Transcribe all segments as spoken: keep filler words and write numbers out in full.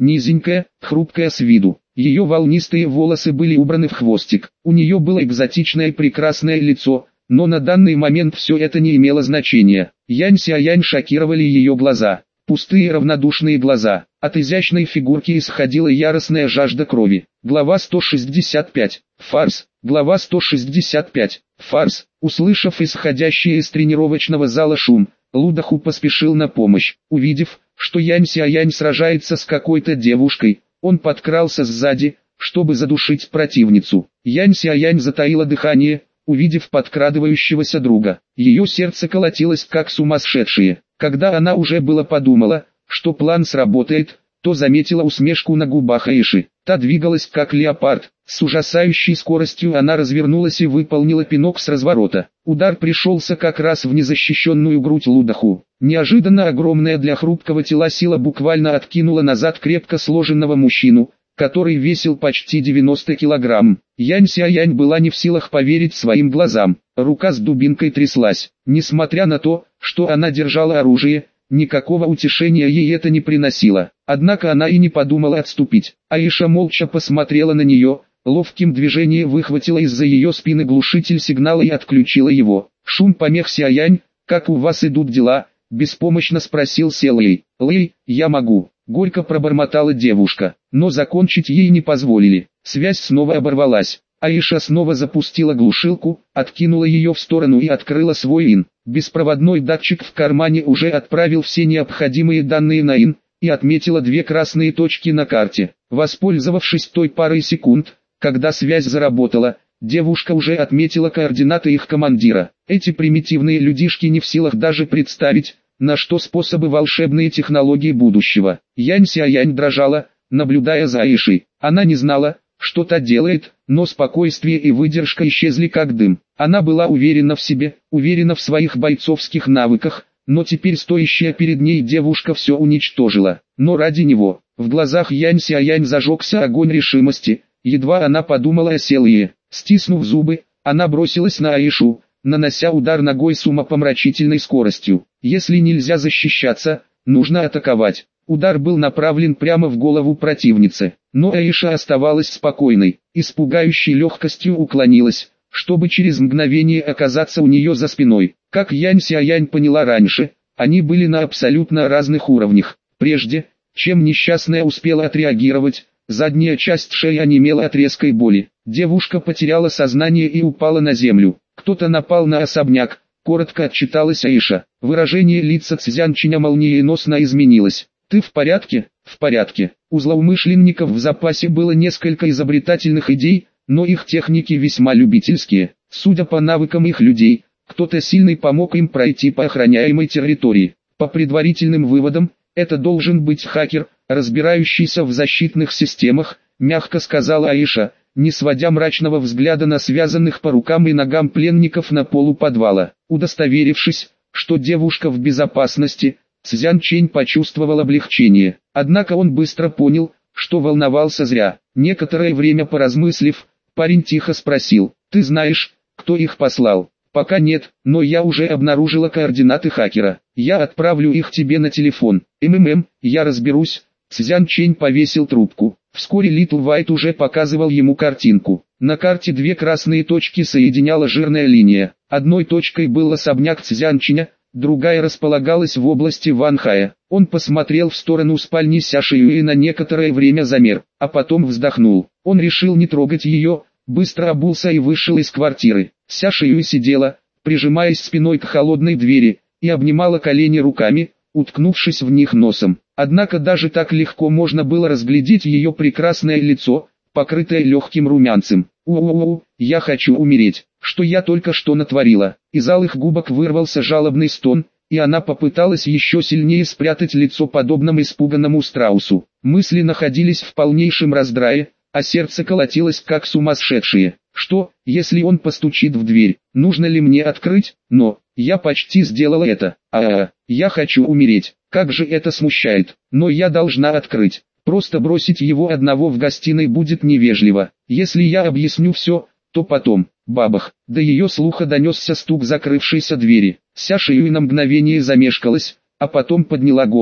низенькая, хрупкая с виду. Ее волнистые волосы были убраны в хвостик. У нее было экзотичное и прекрасное лицо, но на данный момент все это не имело значения. Янь Сяянь шокировали ее глаза. Пустые равнодушные глаза. От изящной фигурки исходила яростная жажда крови. Глава сто шестьдесят пять. Фарс. Глава сто шестьдесят пять. Фарс. Услышав исходящий из тренировочного зала шум, Лудоху поспешил на помощь. Увидев, что Янь Сяянь сражается с какой-то девушкой, он подкрался сзади, чтобы задушить противницу. Янь Сяянь затаила дыхание, увидев подкрадывающегося друга. Ее сердце колотилось как сумасшедшее. Когда она уже было подумала, что план сработает, то заметила усмешку на губах Аиши. Та двигалась как леопард. С ужасающей скоростью она развернулась и выполнила пинок с разворота. Удар пришелся как раз в незащищенную грудь Лудоху. Неожиданно огромная для хрупкого тела сила буквально откинула назад крепко сложенного мужчину, который весил почти девяносто килограмм. Янь Сяянь была не в силах поверить своим глазам. Рука с дубинкой тряслась. Несмотря на то, что она держала оружие, никакого утешения ей это не приносило. Однако она и не подумала отступить. Аиша молча посмотрела на нее, ловким движением выхватила из-за ее спины глушитель сигнала и отключила его. «Шум помех, Сяянь, как у вас идут дела?» – беспомощно спросил Селэй. «Лэй, я могу», – горько пробормотала девушка, но закончить ей не позволили. Связь снова оборвалась. Аиша снова запустила глушилку, откинула ее в сторону и открыла свой ин. Беспроводной датчик в кармане уже отправил все необходимые данные на ин и отметила две красные точки на карте. Воспользовавшись той парой секунд, когда связь заработала, девушка уже отметила координаты их командира. Эти примитивные людишки не в силах даже представить, на что способы волшебные технологии будущего. Янь Сяянь дрожала, наблюдая за Аишей. Она не знала, что та делает, но спокойствие и выдержка исчезли как дым. Она была уверена в себе, уверена в своих бойцовских навыках, но теперь стоящая перед ней девушка все уничтожила. Но ради него, в глазах Янь Сяянь зажегся огонь решимости, едва она подумала о Селые. Стиснув зубы, она бросилась на Аишу, нанося удар ногой с умопомрачительной скоростью. Если нельзя защищаться, нужно атаковать. Удар был направлен прямо в голову противницы, но Аиша оставалась спокойной, и с пугающей легкостью уклонилась, чтобы через мгновение оказаться у нее за спиной. Как Янь Сяянь поняла раньше, они были на абсолютно разных уровнях. Прежде, чем несчастная успела отреагировать, задняя часть шеи онемела от резкой боли. Девушка потеряла сознание и упала на землю. Кто-то напал на особняк, коротко отчиталась Аиша. Выражение лица Цзянчиня молниеносно изменилось. «Ты в порядке?» «В порядке». У злоумышленников в запасе было несколько изобретательных идей, но их техники весьма любительские. Судя по навыкам их людей, кто-то сильный помог им пройти по охраняемой территории. По предварительным выводам, это должен быть хакер, разбирающийся в защитных системах, мягко сказала Аиша, не сводя мрачного взгляда на связанных по рукам и ногам пленников на полу подвала. Удостоверившись, что девушка в безопасности, Цзян Чэнь почувствовал облегчение. Однако он быстро понял, что волновался зря. Некоторое время поразмыслив, парень тихо спросил: «Ты знаешь, кто их послал?» «Пока нет, но я уже обнаружила координаты хакера. Я отправлю их тебе на телефон. МММ, я разберусь». Цзян Чэнь повесил трубку. Вскоре Литл Вайт уже показывал ему картинку. На карте две красные точки соединяла жирная линия. Одной точкой был особняк Цзян Чэня, другая располагалась в области Ванхая. Он посмотрел в сторону спальни Сяши и на некоторое время замер, а потом вздохнул. Он решил не трогать ее, быстро обулся и вышел из квартиры. Сяша Юй сидела, прижимаясь спиной к холодной двери, и обнимала колени руками, уткнувшись в них носом. Однако даже так легко можно было разглядеть ее прекрасное лицо, покрытое легким румянцем. «У-у-у, я хочу умереть, что я только что натворила». Из алых губок вырвался жалобный стон, и она попыталась еще сильнее спрятать лицо подобным испуганному страусу. Мысли находились в полнейшем раздрае, а сердце колотилось как сумасшедшее. Что, если он постучит в дверь? Нужно ли мне открыть? Но, я почти сделала это. А-а-а, я хочу умереть. Как же это смущает. Но я должна открыть. Просто бросить его одного в гостиной будет невежливо. Если я объясню все, то потом. Бабах. До ее слуха донесся стук закрывшейся двери. Сяша Юй на мгновение замешкалась, а потом подняла голову.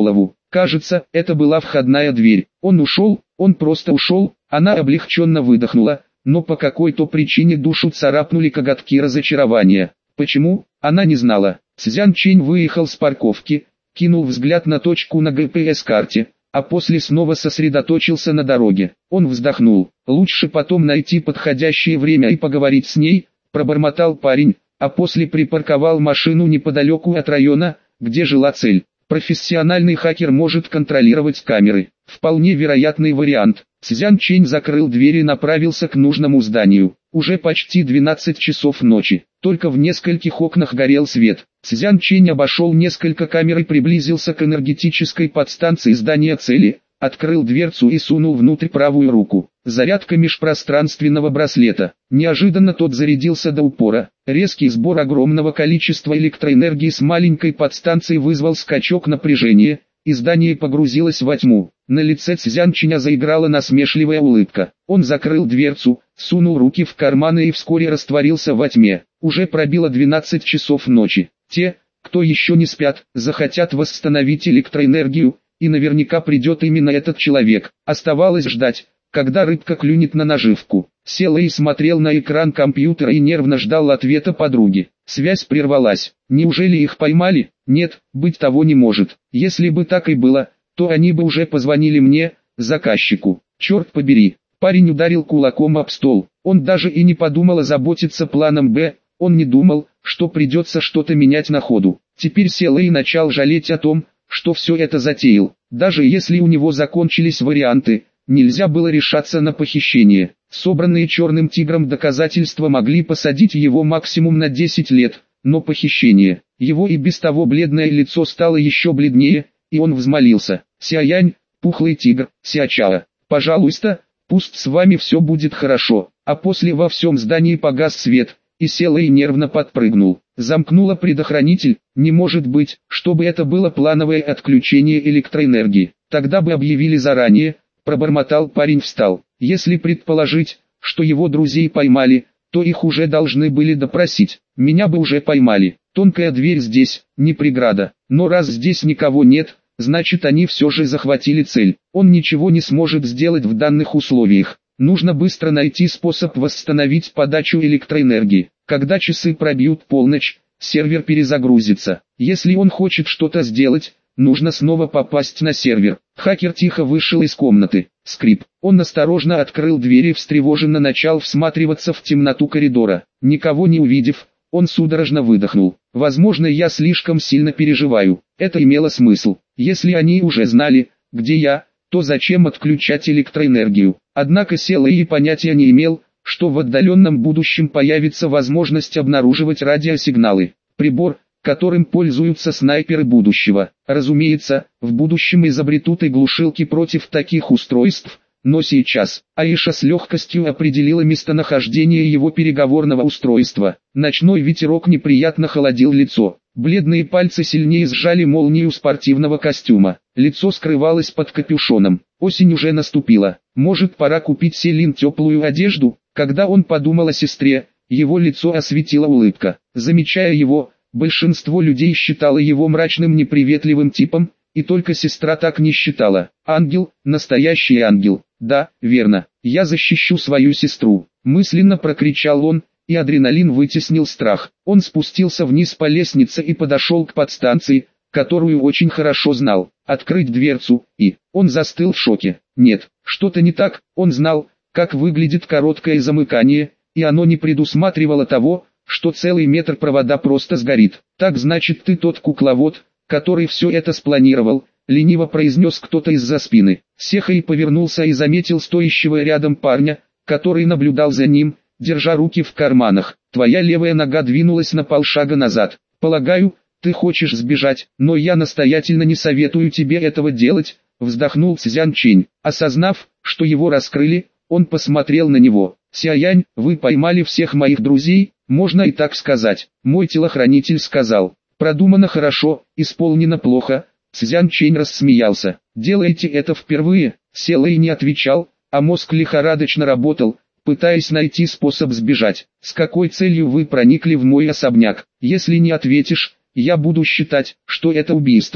Кажется, это была входная дверь. Он ушел, он просто ушел. Она облегченно выдохнула, но по какой-то причине душу царапнули коготки разочарования. Почему? Она не знала. Цзян Чэнь выехал с парковки, кинул взгляд на точку на Джи Пи Эс-карте, а после снова сосредоточился на дороге. Он вздохнул. Лучше потом найти подходящее время и поговорить с ней, пробормотал парень, а после припарковал машину неподалеку от района, где жила цель. Профессиональный хакер может контролировать камеры. Вполне вероятный вариант. Цзян Чэнь закрыл дверь и направился к нужному зданию. Уже почти двенадцать часов ночи. Только в нескольких окнах горел свет. Цзян Чэнь обошел несколько камер и приблизился к энергетической подстанции здания цели, открыл дверцу и сунул внутрь правую руку. Зарядка межпространственного браслета. Неожиданно тот зарядился до упора. Резкий сбор огромного количества электроэнергии с маленькой подстанции вызвал скачок напряжения, и здание погрузилось во тьму. На лице Цзян Чэня заиграла насмешливая улыбка. Он закрыл дверцу, сунул руки в карманы и вскоре растворился во тьме. Уже пробило двенадцать часов ночи. Те, кто еще не спят, захотят восстановить электроэнергию, и наверняка придет именно этот человек. Оставалось ждать, когда рыбка клюнет на наживку. Сел и смотрел на экран компьютера и нервно ждал ответа подруги. Связь прервалась. Неужели их поймали? Нет, быть того не может. Если бы так и было, то они бы уже позвонили мне, заказчику. Черт побери. Парень ударил кулаком об стол. Он даже и не подумал озаботиться планом «Б». Он не думал, что придется что-то менять на ходу. Теперь сел и начал жалеть о том, что все это затеял. Даже если у него закончились варианты, нельзя было решаться на похищение. Собранные черным тигром доказательства могли посадить его максимум на десять лет, но похищение. Его и без того бледное лицо стало еще бледнее, и он взмолился. «Сяянь, пухлый тигр, Сячао, пожалуйста, пусть с вами все будет хорошо». А после во всем здании погас свет, и сел и нервно подпрыгнул. Замкнула предохранитель. Не может быть, чтобы это было плановое отключение электроэнергии. Тогда бы объявили заранее. Пробормотал парень, встал. Если предположить, что его друзей поймали, то их уже должны были допросить. Меня бы уже поймали. Тонкая дверь здесь, не преграда. Но раз здесь никого нет, значит они все же захватили цель. Он ничего не сможет сделать в данных условиях. Нужно быстро найти способ восстановить подачу электроэнергии. Когда часы пробьют полночь, сервер перезагрузится. Если он хочет что-то сделать, нужно снова попасть на сервер. Хакер тихо вышел из комнаты. Скрип. Он осторожно открыл дверь и встревоженно начал всматриваться в темноту коридора. Никого не увидев, он судорожно выдохнул. Возможно, я слишком сильно переживаю. Это имело смысл. Если они уже знали, где я, то зачем отключать электроэнергию? Однако сел и понятия не имел, что в отдаленном будущем появится возможность обнаруживать радиосигналы. Прибор, которым пользуются снайперы будущего. Разумеется, в будущем изобретут и глушилки против таких устройств, но сейчас Аиша с легкостью определила местонахождение его переговорного устройства. Ночной ветерок неприятно холодил лицо. Бледные пальцы сильнее сжали молнию спортивного костюма. Лицо скрывалось под капюшоном. Осень уже наступила. Может, пора купить Селин теплую одежду? Когда он подумал о сестре, его лицо осветила улыбка. Замечая его, большинство людей считало его мрачным неприветливым типом, и только сестра так не считала. Ангел, настоящий ангел. Да, верно, я защищу свою сестру. Мысленно прокричал он, и адреналин вытеснил страх. Он спустился вниз по лестнице и подошел к подстанции, которую очень хорошо знал. Открыть дверцу, и он застыл в шоке. Нет, что-то не так. Он знал, как выглядит короткое замыкание, и оно не предусматривало того, что целый метр провода просто сгорит. Так значит, ты тот кукловод, который все это спланировал, лениво произнес кто-то из-за спины. Сехай повернулся и заметил стоящего рядом парня, который наблюдал за ним, держа руки в карманах. Твоя левая нога двинулась на полшага назад. Полагаю, ты хочешь сбежать, но я настоятельно не советую тебе этого делать, вздохнул Цзян Чэнь. Осознав, что его раскрыли, он посмотрел на него. Сяянь, вы поймали всех моих друзей, можно и так сказать. Мой телохранитель сказал. Продумано хорошо, исполнено плохо. Цзян Чэнь рассмеялся. Делаете это впервые? Сел и не отвечал, а мозг лихорадочно работал, пытаясь найти способ сбежать. С какой целью вы проникли в мой особняк? Если не ответишь, я буду считать, что это убийство.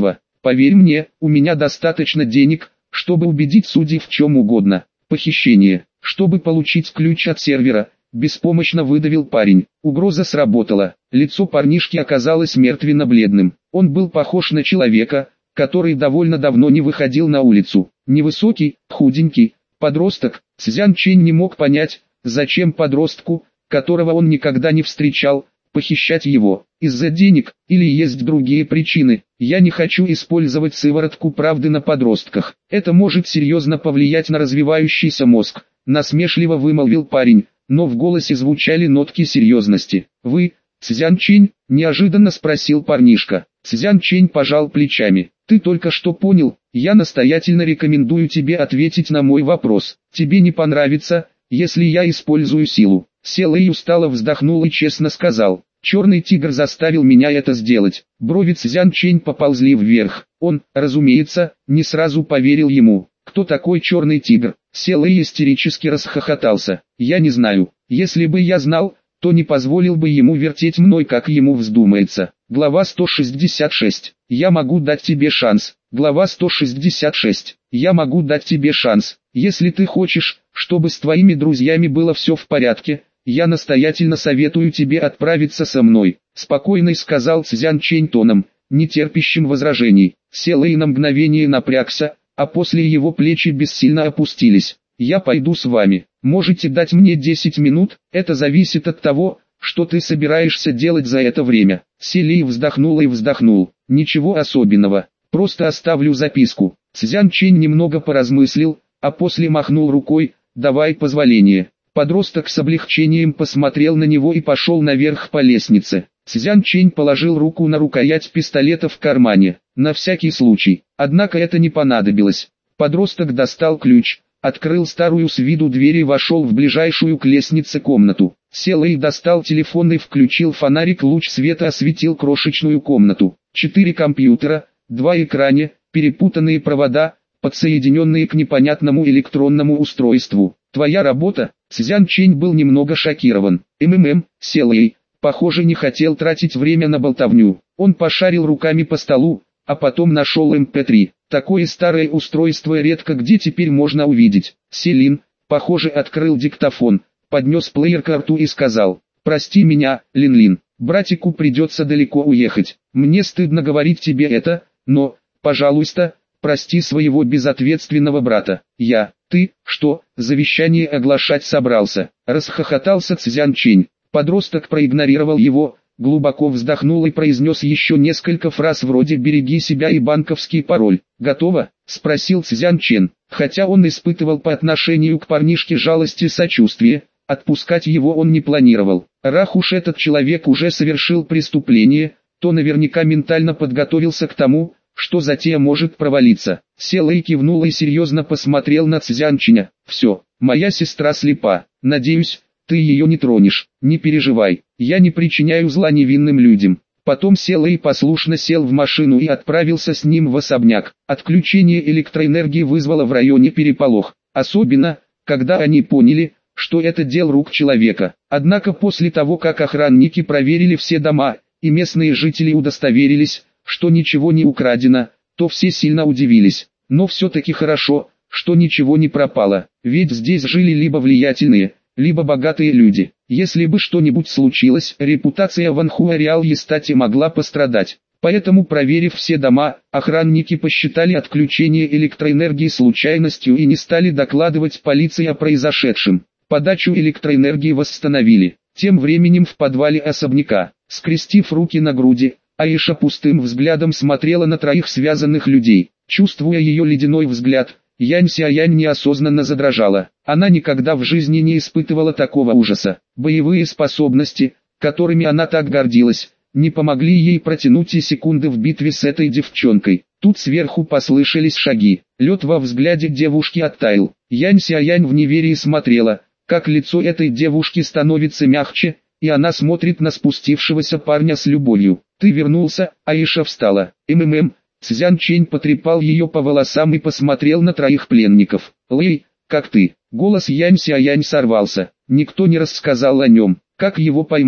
Поверь мне, у меня достаточно денег, чтобы убедить судей в чем угодно. Похищение, чтобы получить ключ от сервера, беспомощно выдавил парень. Угроза сработала. Лицо парнишки оказалось мертвенно-бледным. Он был похож на человека, который довольно давно не выходил на улицу. Невысокий, худенький, подросток. Цзян Чэнь не мог понять, зачем подростку, которого он никогда не встречал, похищать его. Из-за денег, или есть другие причины. Я не хочу использовать сыворотку правды на подростках. Это может серьезно повлиять на развивающийся мозг. Насмешливо вымолвил парень, но в голосе звучали нотки серьезности. «Вы, Цзян Чэнь?» – неожиданно спросил парнишка. Цзян Чэнь пожал плечами. «Ты только что понял, я настоятельно рекомендую тебе ответить на мой вопрос. Тебе не понравится, если я использую силу». Силэй устало вздохнул и честно сказал. «Черный тигр заставил меня это сделать». Брови Цзян Чэнь поползли вверх. Он, разумеется, не сразу поверил ему. «Кто такой черный тигр?» Силэй истерически расхохотался. «Я не знаю. Если бы я знал, то не позволил бы ему вертеть мной, как ему вздумается». Глава сто шестьдесят шесть. «Я могу дать тебе шанс». Глава сто шестьдесят шесть. «Я могу дать тебе шанс. Если ты хочешь, чтобы с твоими друзьями было все в порядке, я настоятельно советую тебе отправиться со мной», — спокойно сказал Цзян Чэнь тоном, не терпящим возражений. Силэй на мгновение напрягся, а после его плечи бессильно опустились. «Я пойду с вами. Можете дать мне десять минут, это зависит от того, что ты собираешься делать за это время». Силэй вздохнул и вздохнул. «Ничего особенного, просто оставлю записку». Цзян Чэнь немного поразмыслил, а после махнул рукой, «давай позволение». Подросток с облегчением посмотрел на него и пошел наверх по лестнице. Цзян Чэнь положил руку на рукоять пистолета в кармане, на всякий случай. Однако это не понадобилось. Подросток достал ключ, открыл старую с виду дверь и вошел в ближайшую к лестнице комнату. Силэй достал телефон и включил фонарик, луч света осветил крошечную комнату. Четыре компьютера, два экрана, перепутанные провода, подсоединенные к непонятному электронному устройству. «Твоя работа?» Цзян Чэнь был немного шокирован. «МММ, Силэй, похоже, не хотел тратить время на болтовню». Он пошарил руками по столу, а потом нашел эм пэ три. Такое старое устройство редко где теперь можно увидеть. Селин, похоже, открыл диктофон, поднес плеер к рту и сказал: «Прости меня, Лин-Лин, братику придется далеко уехать. Мне стыдно говорить тебе это, но, пожалуйста, прости своего безответственного брата. Я, ты, что, завещание оглашать собрался?» Расхохотался Цзян Чэнь. Подросток проигнорировал его, глубоко вздохнул и произнес еще несколько фраз вроде «береги себя» и банковский пароль. «Готово?» – спросил Цзян Чэнь. Хотя он испытывал по отношению к парнишке жалость и сочувствие, отпускать его он не планировал. Раз уж этот человек уже совершил преступление, то наверняка ментально подготовился к тому, что затея может провалиться. Силэй кивнул и серьезно посмотрел на Цзян Чэня. «Все, моя сестра слепа. Надеюсь, ты ее не тронешь. Не переживай, я не причиняю зла невинным людям». Потом Силэй послушно сел в машину и отправился с ним в особняк. Отключение электроэнергии вызвало в районе переполох, особенно, когда они поняли, что это дел рук человека. Однако после того, как охранники проверили все дома, и местные жители удостоверились, что ничего не украдено, то все сильно удивились. Но все-таки хорошо, что ничего не пропало, ведь здесь жили либо влиятельные, либо богатые люди. Если бы что-нибудь случилось, репутация Ванхуа Реал Естати могла пострадать. Поэтому, проверив все дома, охранники посчитали отключение электроэнергии случайностью и не стали докладывать полиции о произошедшем. Подачу электроэнергии восстановили. Тем временем в подвале особняка, скрестив руки на груди, Аиша пустым взглядом смотрела на троих связанных людей. Чувствуя ее ледяной взгляд, Янь Сяянь неосознанно задрожала. Она никогда в жизни не испытывала такого ужаса. Боевые способности, которыми она так гордилась, не помогли ей протянуть и секунды в битве с этой девчонкой. Тут сверху послышались шаги. Лед во взгляде девушки оттаял. Янь Сяянь в неверии смотрела, как лицо этой девушки становится мягче, и она смотрит на спустившегося парня с любовью. «Ты вернулся?» Аиша встала. «МММ». Цзян Чэнь потрепал ее по волосам и посмотрел на троих пленников. «Лэй, как ты?» Голос Янь Сяянь сорвался. Никто не рассказал о нем. Как его поймали?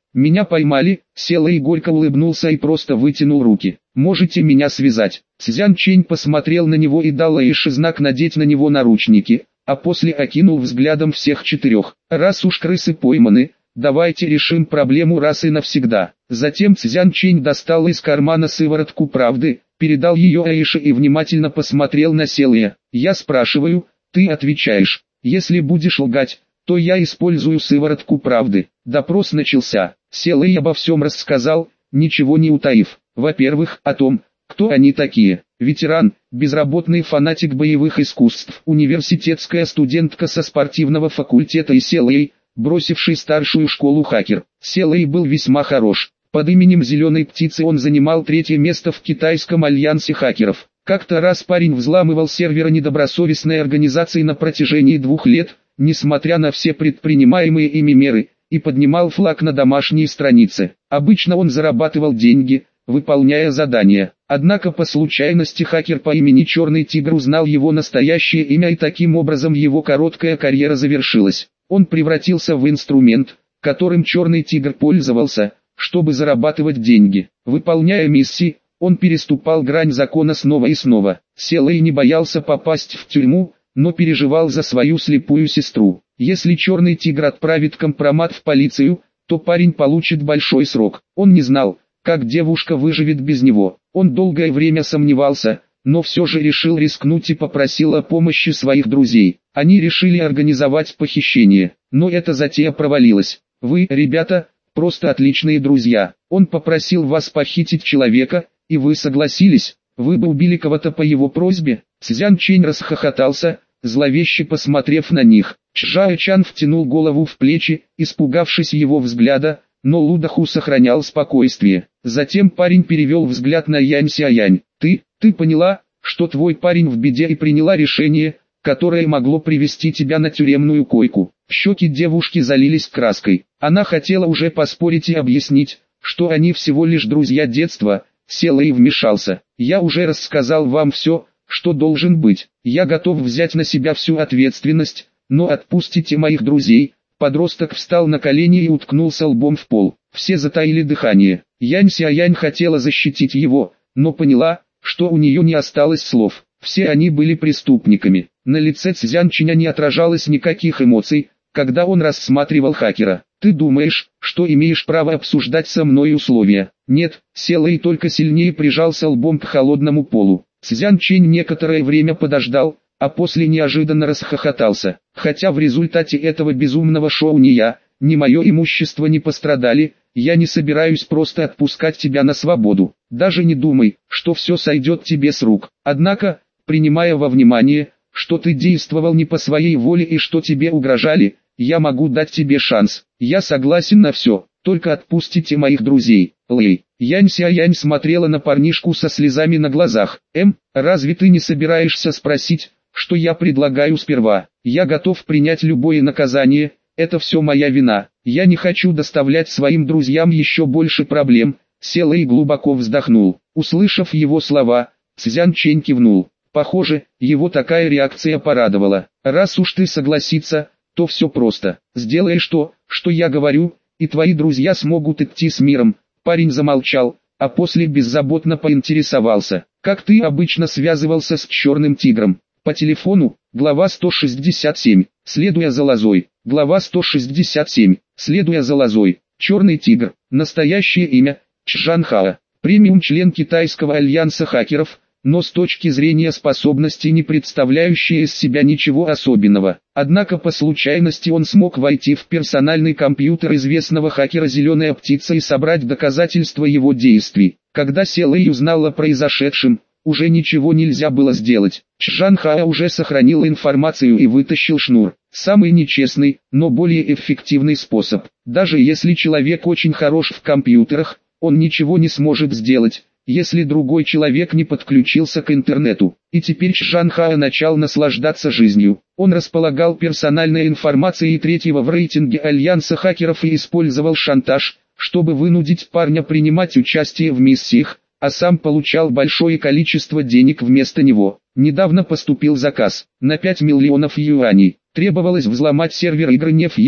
Меня поймали, сел и горько улыбнулся и просто вытянул руки. Можете меня связать. Цзян Чэнь посмотрел на него и дал Эйше знак надеть на него наручники, а после окинул взглядом всех четырех. Раз уж крысы пойманы, давайте решим проблему раз и навсегда. Затем Цзян Чэнь достал из кармана сыворотку правды, передал ее Эйше и внимательно посмотрел на Селия. Я спрашиваю, ты отвечаешь. Если будешь лгать, то я использую сыворотку правды. Допрос начался. Селий обо всем рассказал, ничего не утаив. Во-первых, о том, кто они такие. Ветеран, безработный фанатик боевых искусств, университетская студентка со спортивного факультета и Селий, бросивший старшую школу хакер. Селий был весьма хорош. Под именем Зеленой Птицы он занимал третье место в китайском альянсе хакеров. Как-то раз парень взламывал серверы недобросовестной организации на протяжении двух лет, несмотря на все предпринимаемые ими меры, и поднимал флаг на домашней странице. Обычно он зарабатывал деньги, выполняя задания. Однако по случайности хакер по имени Черный Тигр узнал его настоящее имя, и таким образом его короткая карьера завершилась. Он превратился в инструмент, которым Черный Тигр пользовался, чтобы зарабатывать деньги. Выполняя миссии, он переступал грань закона снова и снова. Селий не боялся попасть в тюрьму, но переживал за свою слепую сестру. Если Черный Тигр отправит компромат в полицию, то парень получит большой срок. Он не знал, как девушка выживет без него. Он долгое время сомневался, но все же решил рискнуть и попросил о помощи своих друзей. Они решили организовать похищение, но эта затея провалилась. Вы, ребята, просто отличные друзья. Он попросил вас похитить человека, и вы согласились. Вы бы убили кого-то по его просьбе? Цзян Чэнь расхохотался, зловеще посмотрев на них. Чжао Чан втянул голову в плечи, испугавшись его взгляда, но Лудоху сохранял спокойствие. Затем парень перевел взгляд на Янь Сяянь. Ты, ты поняла, что твой парень в беде и приняла решение, которое могло привести тебя на тюремную койку. Щеки девушки залились краской. Она хотела уже поспорить и объяснить, что они всего лишь друзья детства. Сел и вмешался. Я уже рассказал вам все, что должен быть. Я готов взять на себя всю ответственность, но отпустите моих друзей. Подросток встал на колени и уткнулся лбом в пол. Все затаили дыхание. Янь Сяянь хотела защитить его, но поняла, что у нее не осталось слов. Все они были преступниками. На лице Цзян Чэня не отражалось никаких эмоций, когда он рассматривал хакера. Ты думаешь, что имеешь право обсуждать со мной условия? Нет, сел и только сильнее прижался лбом к холодному полу. Цзян Чэнь некоторое время подождал, а после неожиданно расхохотался. Хотя в результате этого безумного шоу ни я, ни мое имущество не пострадали, я не собираюсь просто отпускать тебя на свободу. Даже не думай, что все сойдет тебе с рук. Однако, принимая во внимание, что ты действовал не по своей воле и что тебе угрожали, я могу дать тебе шанс. Я согласен на все, только отпустите моих друзей. Лэй. Янь Сяянь смотрела на парнишку со слезами на глазах. Эм, разве ты не собираешься спросить, что я предлагаю сперва? Я готов принять любое наказание, это все моя вина. Я не хочу доставлять своим друзьям еще больше проблем. Сел и глубоко вздохнул. Услышав его слова, Цзян Чэнь кивнул. Похоже, его такая реакция порадовала. Раз уж ты согласится, то все просто. Сделаешь то, что я говорю, и твои друзья смогут идти с миром. Парень замолчал, а после беззаботно поинтересовался. Как ты обычно связывался с Черным Тигром? По телефону, глава сто шестьдесят семь, следуя за лозой. Глава сто шестьдесят семь, следуя за лозой. Черный Тигр, настоящее имя, Чжан Хао. Премиум член китайского альянса хакеров, но с точки зрения способностей не представляющий из себя ничего особенного. Однако по случайности он смог войти в персональный компьютер известного хакера «Зеленая Птица» и собрать доказательства его действий. Когда Селэй узнал о произошедшем, уже ничего нельзя было сделать. Чжан Хао уже сохранил информацию и вытащил шнур. Самый нечестный, но более эффективный способ. Даже если человек очень хорош в компьютерах, он ничего не сможет сделать, если другой человек не подключился к интернету. И теперь Чжан Хао начал наслаждаться жизнью. Он располагал персональной информацией третьего в рейтинге альянса хакеров и использовал шантаж, чтобы вынудить парня принимать участие в миссиях, а сам получал большое количество денег вместо него. Недавно поступил заказ на пять миллионов юаней. Требовалось взломать сервер игры Нефьера,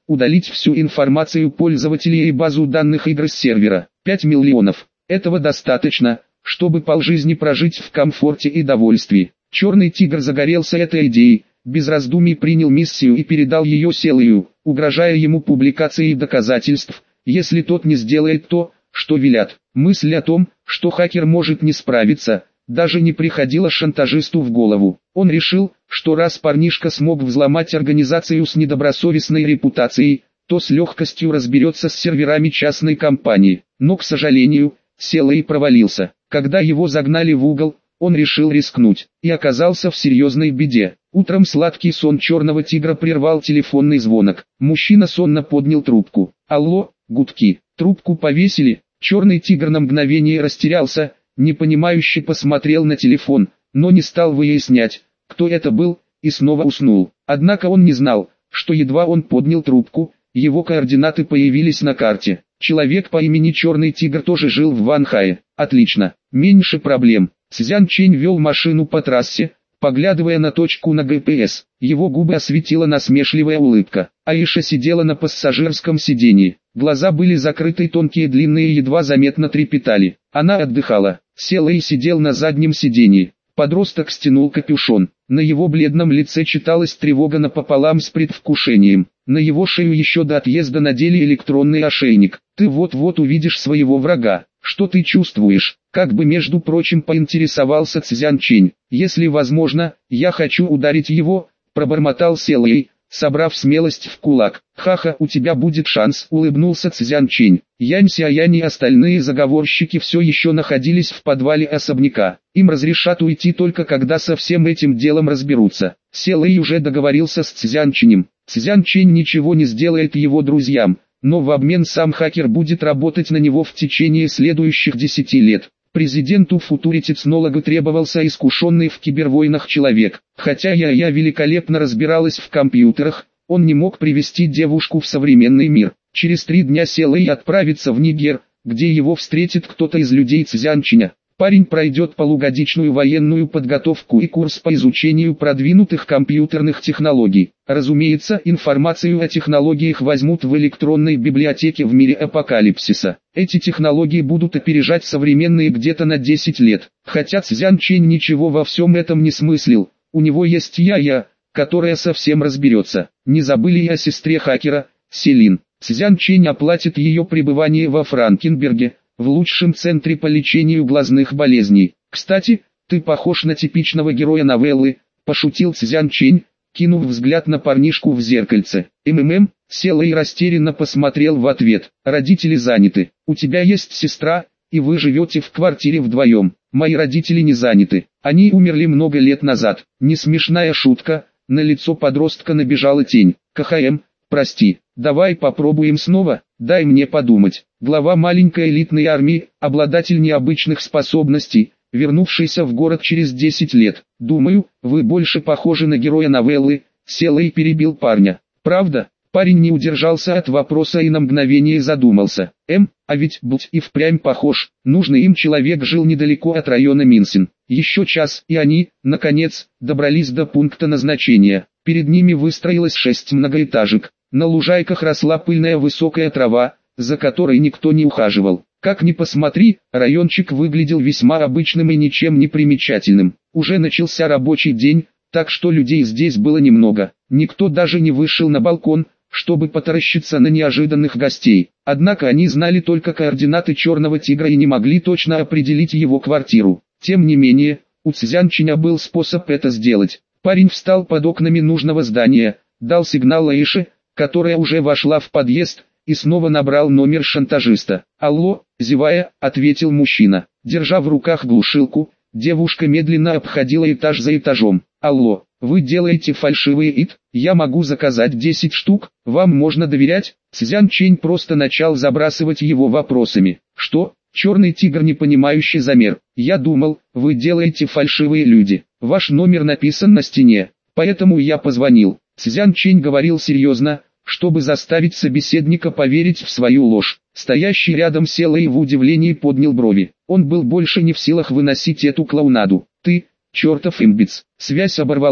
удалить всю информацию пользователей и базу данных игры с сервера. пять миллионов. Этого достаточно, чтобы полжизни прожить в комфорте и довольстве. Черный тигр загорелся этой идеей, без раздумий принял миссию и передал ее Селаю, угрожая ему публикацией доказательств, если тот не сделает то, что велят. Мысль о том, что хакер может не справиться, даже не приходила шантажисту в голову. Он решил, что раз парнишка смог взломать организацию с недобросовестной репутацией, то с легкостью разберется с серверами частной компании. Но, к сожалению, Селай провалился. Когда его загнали в угол, он решил рискнуть, и оказался в серьезной беде. Утром сладкий сон черного тигра прервал телефонный звонок. Мужчина сонно поднял трубку. Алло, гудки. Трубку повесили. Черный тигр на мгновение растерялся, непонимающе посмотрел на телефон, но не стал выяснять, кто это был, и снова уснул. Однако он не знал, что едва он поднял трубку, его координаты появились на карте. Человек по имени Черный Тигр тоже жил в Ванхае. Отлично, меньше проблем. Цзян Чэнь вел машину по трассе, поглядывая на точку на Джи Пи Эс. Его губы осветила насмешливая улыбка. Аиша сидела на пассажирском сиденье. Глаза были закрыты, тонкие длинные едва заметно трепетали. Она отдыхала. Селай сидел на заднем сиденье. Подросток стянул капюшон. На его бледном лице читалась тревога напополам с предвкушением. На его шею еще до отъезда надели электронный ошейник. Ты вот-вот увидишь своего врага. Что ты чувствуешь? Как бы между прочим поинтересовался Цзян Чэнь. Если возможно, я хочу ударить его, пробормотал Селай, собрав смелость в кулак. Ха-ха, у тебя будет шанс, улыбнулся Цзян Чэнь. Янь Сяянь и остальные заговорщики все еще находились в подвале особняка. Им разрешат уйти только когда со всем этим делом разберутся. Селай уже договорился с Цзян Чэнем. Цзян Чэнь ничего не сделает его друзьям, но в обмен сам хакер будет работать на него в течение следующих десяти лет. Президенту Футури Технологу требовался искушенный в кибервойнах человек. Хотя я-я великолепно разбиралась в компьютерах, он не мог привести девушку в современный мир. Через три дня Селай отправится в Нигер, где его встретит кто-то из людей Цзянчиня. Парень пройдет полугодичную военную подготовку и курс по изучению продвинутых компьютерных технологий. Разумеется, информацию о технологиях возьмут в электронной библиотеке в мире апокалипсиса. Эти технологии будут опережать современные где-то на десять лет. Хотя Цзян Чэнь ничего во всем этом не смыслил, у него есть я-я, которая совсем разберется. Не забыли и о сестре хакера, Селин. Цзян Чэнь оплатит ее пребывание во Франкенберге, в лучшем центре по лечению глазных болезней. Кстати, ты похож на типичного героя новеллы, пошутил Цзян Чэнь, кинув взгляд на парнишку в зеркальце. МММ, сел и растерянно посмотрел в ответ. Родители заняты. У тебя есть сестра, и вы живете в квартире вдвоем. Мои родители не заняты. Они умерли много лет назад. Не смешная шутка, на лицо подростка набежала тень. КХМ, прости, давай попробуем снова, дай мне подумать. Глава маленькой элитной армии, обладатель необычных способностей, вернувшийся в город через десять лет. Думаю, вы больше похожи на героя новеллы, сел и перебил парня. Правда? Парень не удержался от вопроса и на мгновение задумался. Эм, а ведь будь и впрямь похож. Нужный им человек жил недалеко от района Минсин. Еще час, и они, наконец, добрались до пункта назначения. Перед ними выстроилось шесть многоэтажек. На лужайках росла пыльная высокая трава, за которой никто не ухаживал. Как ни посмотри, райончик выглядел весьма обычным и ничем не примечательным. Уже начался рабочий день, так что людей здесь было немного. Никто даже не вышел на балкон, чтобы потаращиться на неожиданных гостей. Однако они знали только координаты Черного Тигра и не могли точно определить его квартиру. Тем не менее, у Цзянчиня был способ это сделать. Парень встал под окнами нужного здания, дал сигнал Аише, которая уже вошла в подъезд, и снова набрал номер шантажиста. «Алло», зевая, ответил мужчина. Держа в руках глушилку, девушка медленно обходила этаж за этажом. «Алло, вы делаете фальшивые ит? Я могу заказать десять штук, вам можно доверять?» Цзян Чэнь просто начал забрасывать его вопросами. «Что?» Черный Тигр непонимающе замер. «Я думал, вы делаете фальшивые люди. Ваш номер написан на стене, поэтому я позвонил». Цзян Чэнь говорил серьезно, чтобы заставить собеседника поверить в свою ложь. Стоящий рядом Селай в удивлении поднял брови. Он был больше не в силах выносить эту клоунаду. «Ты, чертов имбец!» Связь оборвалась.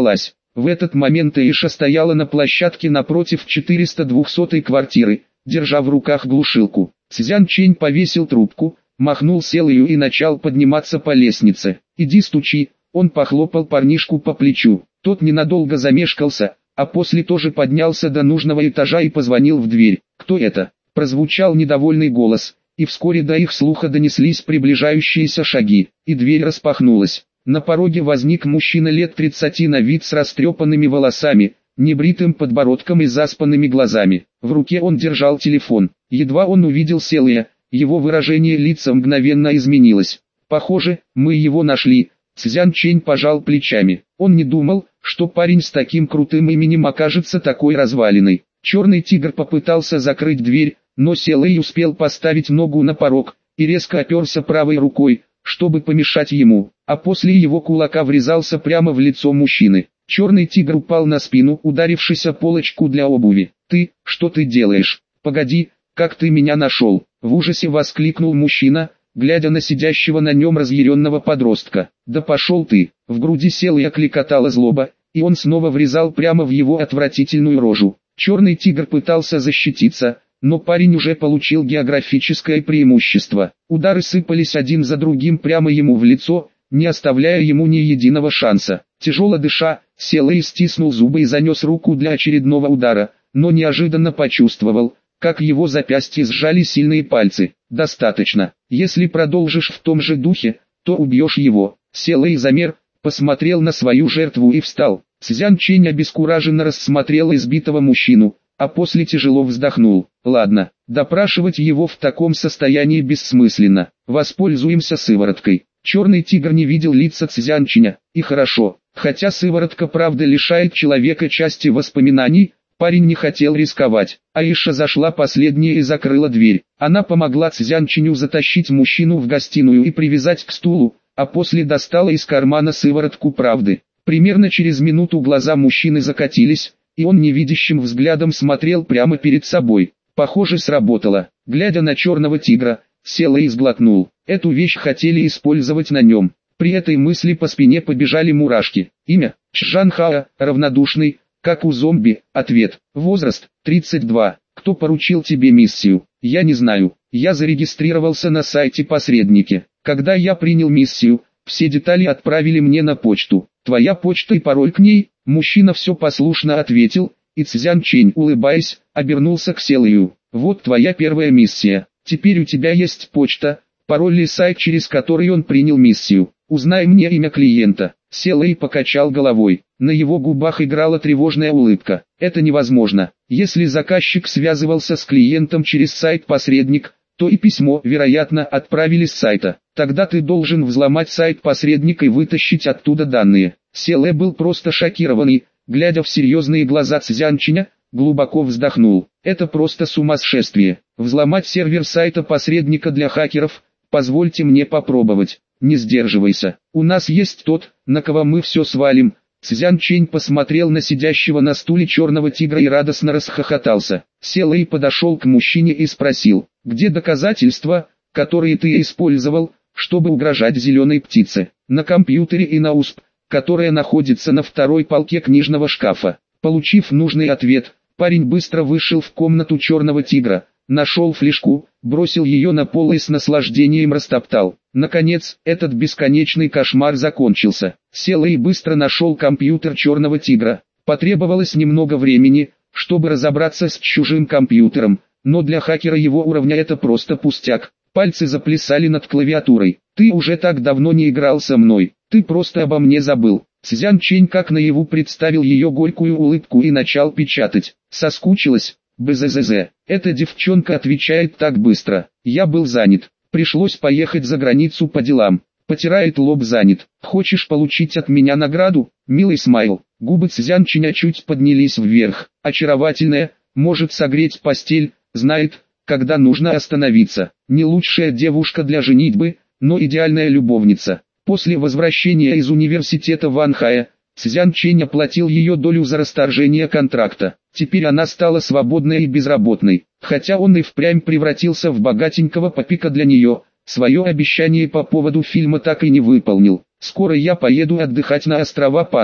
В этот момент Эйша стояла на площадке напротив четыреста двухсотой квартиры, держа в руках глушилку. Цзян Чэнь повесил трубку, махнул Селою и начал подниматься по лестнице. «Иди стучи», он похлопал парнишку по плечу. Тот ненадолго замешкался, а после тоже поднялся до нужного этажа и позвонил в дверь. «Кто это?» – прозвучал недовольный голос, и вскоре до их слуха донеслись приближающиеся шаги, и дверь распахнулась. На пороге возник мужчина лет тридцати на вид с растрепанными волосами, небритым подбородком и заспанными глазами. В руке он держал телефон. Едва он увидел Селия, его выражение лица мгновенно изменилось. «Похоже, мы его нашли». Цзян Чэнь пожал плечами. Он не думал, что парень с таким крутым именем окажется такой развалиной. Черный тигр попытался закрыть дверь, но Селий успел поставить ногу на порог и резко оперся правой рукой, чтобы помешать ему, а после его кулака врезался прямо в лицо мужчины. Черный тигр упал на спину, ударившись о полочку для обуви. «Ты, что ты делаешь? Погоди, как ты меня нашел?» В ужасе воскликнул мужчина, глядя на сидящего на нем разъяренного подростка. «Да пошел ты!» В груди Селия кликотала злоба, и он снова врезал прямо в его отвратительную рожу. Черный тигр пытался защититься, но парень уже получил географическое преимущество. Удары сыпались один за другим прямо ему в лицо, не оставляя ему ни единого шанса. Тяжело дыша, Селий стиснул зубы и занес руку для очередного удара, но неожиданно почувствовал, как его запястье сжали сильные пальцы. «Достаточно. Если продолжишь в том же духе, то убьешь его». Селий замер, посмотрел на свою жертву и встал. Цзян Чэнь обескураженно рассмотрел избитого мужчину, а после тяжело вздохнул. «Ладно, допрашивать его в таком состоянии бессмысленно. Воспользуемся сывороткой». Черный тигр не видел лица Цзян Чэня, и хорошо, хотя сыворотка правда лишает человека части воспоминаний, парень не хотел рисковать. Аиша зашла последняя и закрыла дверь. Она помогла Цзян Чэню затащить мужчину в гостиную и привязать к стулу, а после достала из кармана сыворотку правды. Примерно через минуту глаза мужчины закатились, и он невидящим взглядом смотрел прямо перед собой. Похоже, сработало. Глядя на черного тигра, Селий сглотнул. Эту вещь хотели использовать на нем. При этой мысли по спине побежали мурашки. Имя – Чжан Хао, равнодушный, как у зомби. Ответ – возраст – тридцать два. Кто поручил тебе миссию? Я не знаю. Я зарегистрировался на сайте посредники. Когда я принял миссию, все детали отправили мне на почту. Твоя почта и пароль к ней? Мужчина все послушно ответил, и Цзян Чэнь, улыбаясь, обернулся к Селию. Вот твоя первая миссия. Теперь у тебя есть почта, пароль и сайт, через который он принял миссию. Узнай мне имя клиента. Селий покачал головой. На его губах играла тревожная улыбка. Это невозможно. Если заказчик связывался с клиентом через сайт-посредник, то и письмо, вероятно, отправили с сайта. Тогда ты должен взломать сайт посредника и вытащить оттуда данные. Селий был просто шокированный, глядя в серьезные глаза Цзян Чэня, глубоко вздохнул. Это просто сумасшествие. Взломать сервер сайта посредника для хакеров, позвольте мне попробовать. Не сдерживайся. У нас есть тот, на кого мы все свалим. Цзян Чэнь посмотрел на сидящего на стуле черного тигра и радостно расхохотался. Селий подошел к мужчине и спросил, где доказательства, которые ты использовал, чтобы угрожать зеленой птице? На компьютере и на УСП, которая находится на второй полке книжного шкафа. Получив нужный ответ, парень быстро вышел в комнату черного тигра, нашел флешку, бросил ее на пол и с наслаждением растоптал. Наконец, этот бесконечный кошмар закончился. Селий быстро нашел компьютер черного тигра. Потребовалось немного времени, чтобы разобраться с чужим компьютером, но для хакера его уровня это просто пустяк. Пальцы заплясали над клавиатурой. «Ты уже так давно не играл со мной, ты просто обо мне забыл». Цзян Чэнь как наяву представил ее горькую улыбку и начал печатать. «Соскучилась? Бззз. Эта девчонка отвечает так быстро. Я был занят. Пришлось поехать за границу по делам». Потирает лоб, занят. «Хочешь получить от меня награду?» Милый смайл. Губы Цзян Чэня чуть поднялись вверх. «Очаровательная, может согреть постель, знает, когда нужно остановиться. Не лучшая девушка для женитьбы, но идеальная любовница». После возвращения из университета Ванхая, Цзян Чэнь оплатил ее долю за расторжение контракта. Теперь она стала свободной и безработной. Хотя он и впрямь превратился в богатенького попика для нее, свое обещание по поводу фильма так и не выполнил. «Скоро я поеду отдыхать на острова Панну.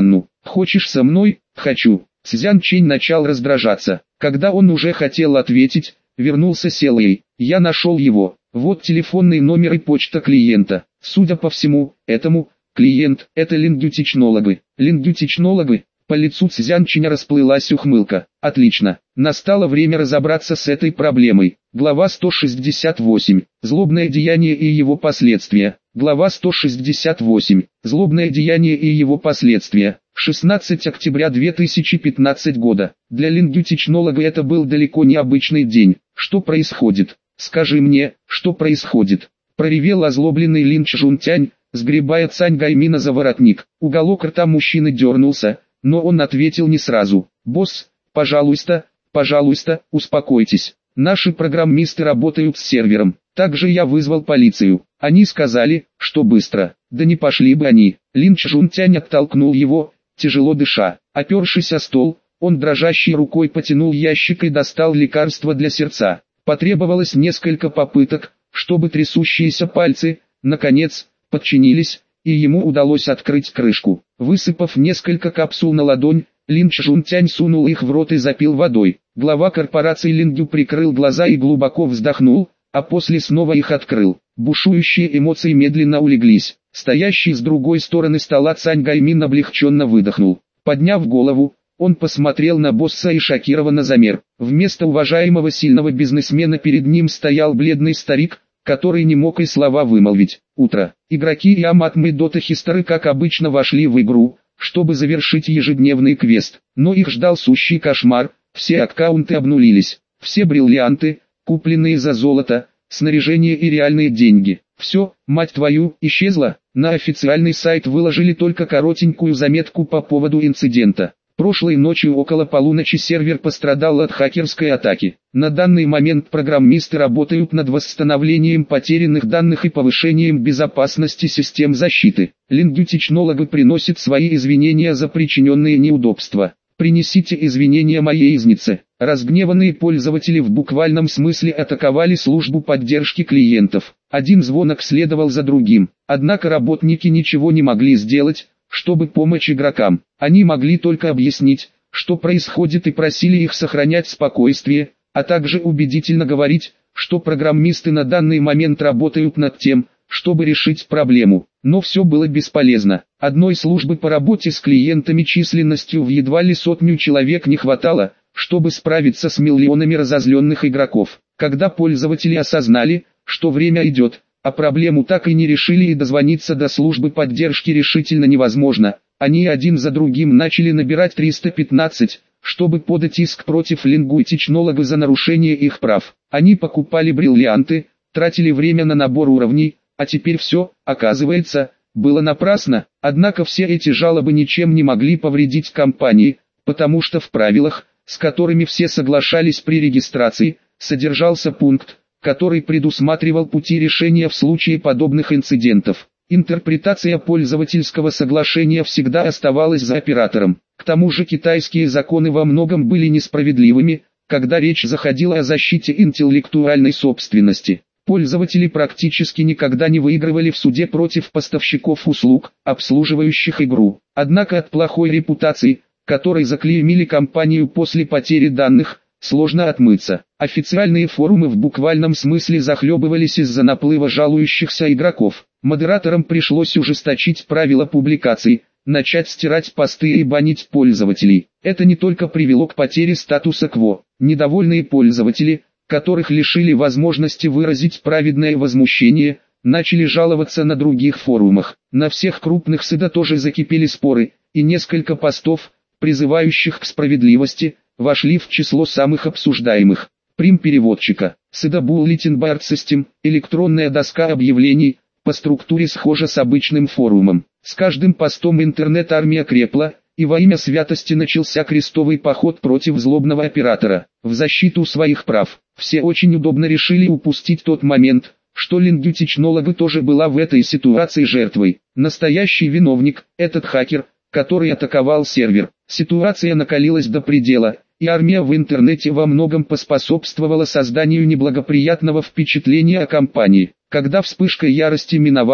Хочешь со мной? Хочу. Цзян Чэнь начал раздражаться. Когда он уже хотел ответить, вернулся Селэй. Я нашел его. Вот телефонный номер и почта клиента. Судя по всему, этому клиент – это лингвотехнологи. Лингвотехнологи? По лицу Цзян Чэня расплылась ухмылка. Отлично. Настало время разобраться с этой проблемой. Глава сто шестьдесят восемь. Злобное деяние и его последствия. Глава сто шестьдесят восемь. Злобное деяние и его последствия. шестнадцатого октября две тысячи пятнадцатого года. Для лингвотехнолога это был далеко не обычный день. Что происходит? Скажи мне, что происходит? Проревел озлобленный Лин Чжунтянь, сгребая Цань Гаймина за воротник. Уголок рта мужчины дернулся, но он ответил не сразу. «Босс, пожалуйста, пожалуйста, успокойтесь. Наши программисты работают с сервером. Также я вызвал полицию. Они сказали, что быстро. Да не пошли бы они». Лин Чжунтянь оттолкнул его, тяжело дыша. Опершись о стол, он дрожащей рукой потянул ящик и достал лекарство для сердца. Потребовалось несколько попыток, чтобы трясущиеся пальцы, наконец, подчинились, и ему удалось открыть крышку. Высыпав несколько капсул на ладонь, Лин Чжунтянь сунул их в рот и запил водой. Глава корпорации Лингю прикрыл глаза и глубоко вздохнул, а после снова их открыл. Бушующие эмоции медленно улеглись. Стоящий с другой стороны стола Цань Гаймин облегченно выдохнул. Подняв голову, он посмотрел на босса и шокированно замер. Вместо уважаемого сильного бизнесмена перед ним стоял бледный старик, который не мог и слова вымолвить. Утро. Игроки и Аматмы Дота Хисторы как обычно вошли в игру, чтобы завершить ежедневный квест. Но их ждал сущий кошмар, все аккаунты обнулились. Все бриллианты, купленные за золото, снаряжение и реальные деньги. Все, мать твою, исчезло. На официальный сайт выложили только коротенькую заметку по поводу инцидента. Прошлой ночью около полуночи сервер пострадал от хакерской атаки. На данный момент программисты работают над восстановлением потерянных данных и повышением безопасности систем защиты. Лингвотехнологи приносят свои извинения за причиненные неудобства. Принесите извинения моей изнице. Разгневанные пользователи в буквальном смысле атаковали службу поддержки клиентов. Один звонок следовал за другим. Однако работники ничего не могли сделать, чтобы помочь игрокам. Они могли только объяснить, что происходит, и просили их сохранять спокойствие, а также убедительно говорить, что программисты на данный момент работают над тем, чтобы решить проблему. Но все было бесполезно. Одной службы по работе с клиентами численностью в едва ли сотню человек не хватало, чтобы справиться с миллионами разозленных игроков. Когда пользователи осознали, что время идет, а проблему так и не решили и дозвониться до службы поддержки решительно невозможно, они один за другим начали набирать триста пятнадцать, чтобы подать иск против лингвотехнолога за нарушение их прав. Они покупали бриллианты, тратили время на набор уровней, а теперь все, оказывается, было напрасно. Однако все эти жалобы ничем не могли повредить компании, потому что в правилах, с которыми все соглашались при регистрации, содержался пункт, который предусматривал пути решения в случае подобных инцидентов. Интерпретация пользовательского соглашения всегда оставалась за оператором. К тому же китайские законы во многом были несправедливыми, когда речь заходила о защите интеллектуальной собственности. Пользователи практически никогда не выигрывали в суде против поставщиков услуг, обслуживающих игру. Однако от плохой репутации, которой заклеймили компанию после потери данных, сложно отмыться. Официальные форумы в буквальном смысле захлебывались из-за наплыва жалующихся игроков. Модераторам пришлось ужесточить правила публикаций, начать стирать посты и банить пользователей. Это не только привело к потере статуса кво. Недовольные пользователи, которых лишили возможности выразить праведное возмущение, начали жаловаться на других форумах. На всех крупных СИДа тоже закипели споры, и несколько постов, призывающих к справедливости, вошли в число самых обсуждаемых. Прим переводчика. СИДа Bulletin Board System, электронная доска объявлений, по структуре схожа с обычным форумом. С каждым постом интернет-армия крепла, и во имя святости начался крестовый поход против злобного оператора. В защиту своих прав, все очень удобно решили упустить тот момент, что лингвотехнолога тоже была в этой ситуации жертвой. Настоящий виновник – этот хакер, который атаковал сервер. Ситуация накалилась до предела, и армия в интернете во многом поспособствовала созданию неблагоприятного впечатления о компании. Когда вспышка ярости миновала,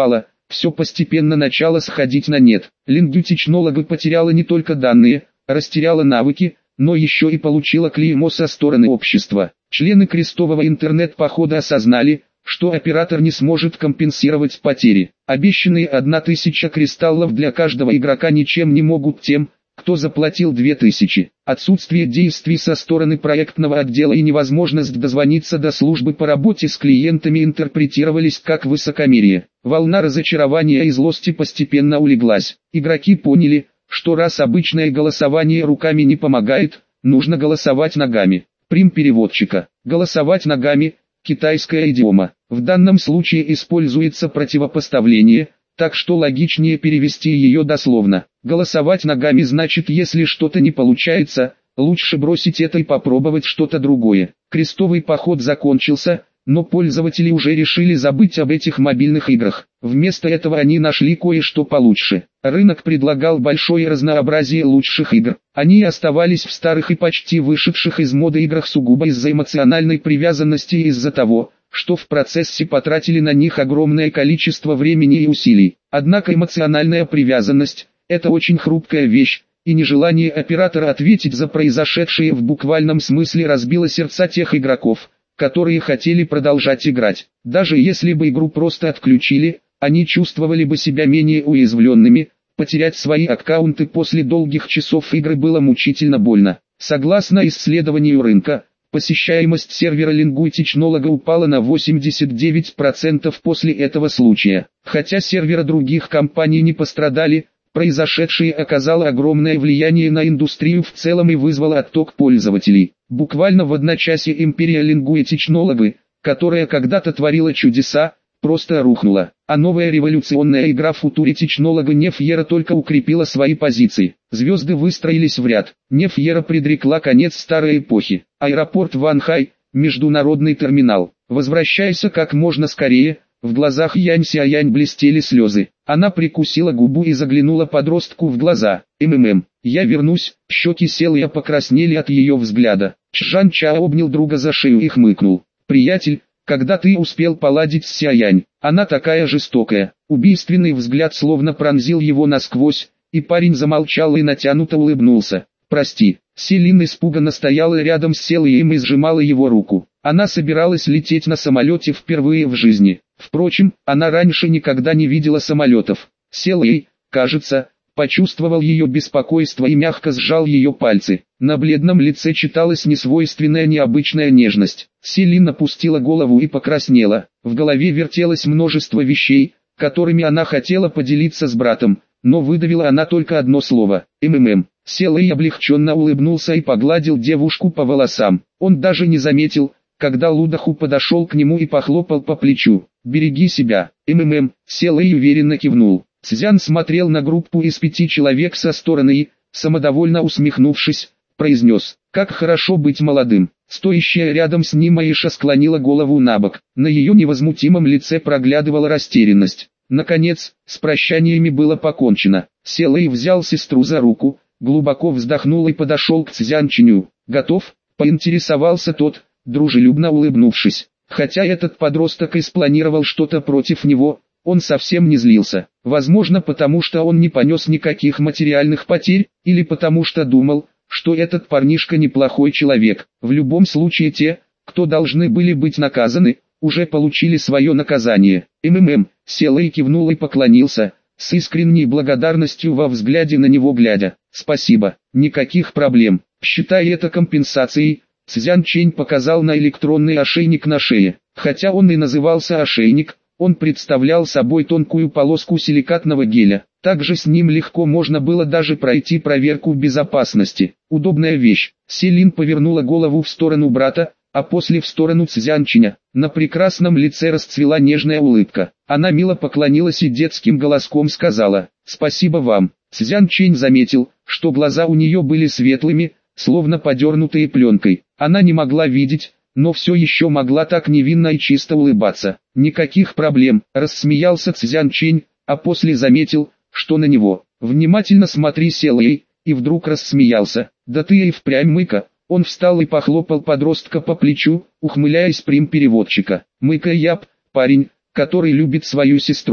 все постепенно начало сходить на нет. Лингвотехнолога потеряла не только данные, растеряла навыки, но еще и получила клеймо со стороны общества. Члены крестового интернет-похода осознали, что оператор не сможет компенсировать потери. Обещанные одна тысяча кристаллов для каждого игрока ничем не могут тем, кто заплатил две тысячи. Отсутствие действий со стороны проектного отдела и невозможность дозвониться до службы по работе с клиентами интерпретировались как высокомерие. Волна разочарования и злости постепенно улеглась. Игроки поняли, что раз обычное голосование руками не помогает, нужно голосовать ногами. Прим переводчика. Голосовать ногами – китайская идиома. В данном случае используется противопоставление, так что логичнее перевести ее дословно. Голосовать ногами значит, если что-то не получается, лучше бросить это и попробовать что-то другое. Крестовый поход закончился, но пользователи уже решили забыть об этих мобильных играх. Вместо этого они нашли кое-что получше. Рынок предлагал большое разнообразие лучших игр. Они оставались в старых и почти вышедших из моды играх сугубо из-за эмоциональной привязанности и из-за того, что в процессе потратили на них огромное количество времени и усилий. Однако эмоциональная привязанность – это очень хрупкая вещь, и нежелание оператора ответить за произошедшее в буквальном смысле разбило сердца тех игроков, которые хотели продолжать играть. Даже если бы игру просто отключили, они чувствовали бы себя менее уязвленными. Потерять свои аккаунты после долгих часов игры было мучительно больно. Согласно исследованию рынка, посещаемость сервера Лингвотехнолога упала на восемьдесят девять процентов после этого случая. Хотя серверы других компаний не пострадали, произошедшее оказало огромное влияние на индустрию в целом и вызвало отток пользователей. Буквально в одночасье империя Лингвотехнолога, которая когда-то творила чудеса, просто рухнула. А новая революционная игра Future Technology Нефьера только укрепила свои позиции. Звезды выстроились в ряд. Нефьера предрекла конец старой эпохи. Аэропорт Ванхай, международный терминал. Возвращайся как можно скорее. В глазах Янь Сяянь блестели слезы. Она прикусила губу и заглянула подростку в глаза. «МММ, я вернусь». Щеки Селия покраснели от ее взгляда. Чжан Ча обнял друга за шею и хмыкнул. «Приятель, когда ты успел поладить с Сяянь? Она такая жестокая». Убийственный взгляд словно пронзил его насквозь, и парень замолчал и натянуто улыбнулся. «Прости». Селин испуганно стояла рядом с Селием и сжимала его руку. Она собиралась лететь на самолете впервые в жизни. Впрочем, она раньше никогда не видела самолетов. Селий, кажется, почувствовал ее беспокойство и мягко сжал ее пальцы. На бледном лице читалась несвойственная необычная нежность. Селин опустила голову и покраснела. В голове вертелось множество вещей, которыми она хотела поделиться с братом, но выдавила она только одно слово – «МММ». Селий облегченно улыбнулся и погладил девушку по волосам. Он даже не заметил, когда Лудаху подошел к нему и похлопал по плечу. «Береги себя, МММ», Селий уверенно кивнул. Цзян смотрел на группу из пяти человек со стороны и, самодовольно усмехнувшись, произнес: «Как хорошо быть молодым». Стоящая рядом с ним Аиша склонила голову набок. На ее невозмутимом лице проглядывала растерянность. Наконец, с прощаниями было покончено. Селий взял сестру за руку, глубоко вздохнул и подошел к Цзянчиню. «Готов?» – поинтересовался тот, дружелюбно улыбнувшись. Хотя этот подросток и спланировал что-то против него, он совсем не злился. Возможно, потому что он не понес никаких материальных потерь, или потому что думал, что этот парнишка неплохой человек. В любом случае те, кто должны были быть наказаны, уже получили свое наказание. МММ, Селий кивнул и поклонился, с искренней благодарностью во взгляде на него глядя. «Спасибо, никаких проблем, считай это компенсацией». Цзян Чэнь показал на электронный ошейник на шее. Хотя он и назывался ошейник, он представлял собой тонкую полоску силикатного геля. Также с ним легко можно было даже пройти проверку безопасности. Удобная вещь. Селин повернула голову в сторону брата, а после в сторону Цзянчиня. На прекрасном лице расцвела нежная улыбка. Она мило поклонилась и детским голоском сказала: «Спасибо вам». Цзянчень заметил, что глаза у нее были светлыми, словно подернутые пленкой. Она не могла видеть, но все еще могла так невинно и чисто улыбаться. «Никаких проблем», — рассмеялся Цзянчень, а после заметил, что на него внимательно смотри Селий, и вдруг рассмеялся. «Да ты и впрямь мыка». Он встал и похлопал подростка по плечу, ухмыляясь прим переводчика. «Мыка Яп, парень, который любит свою сестру».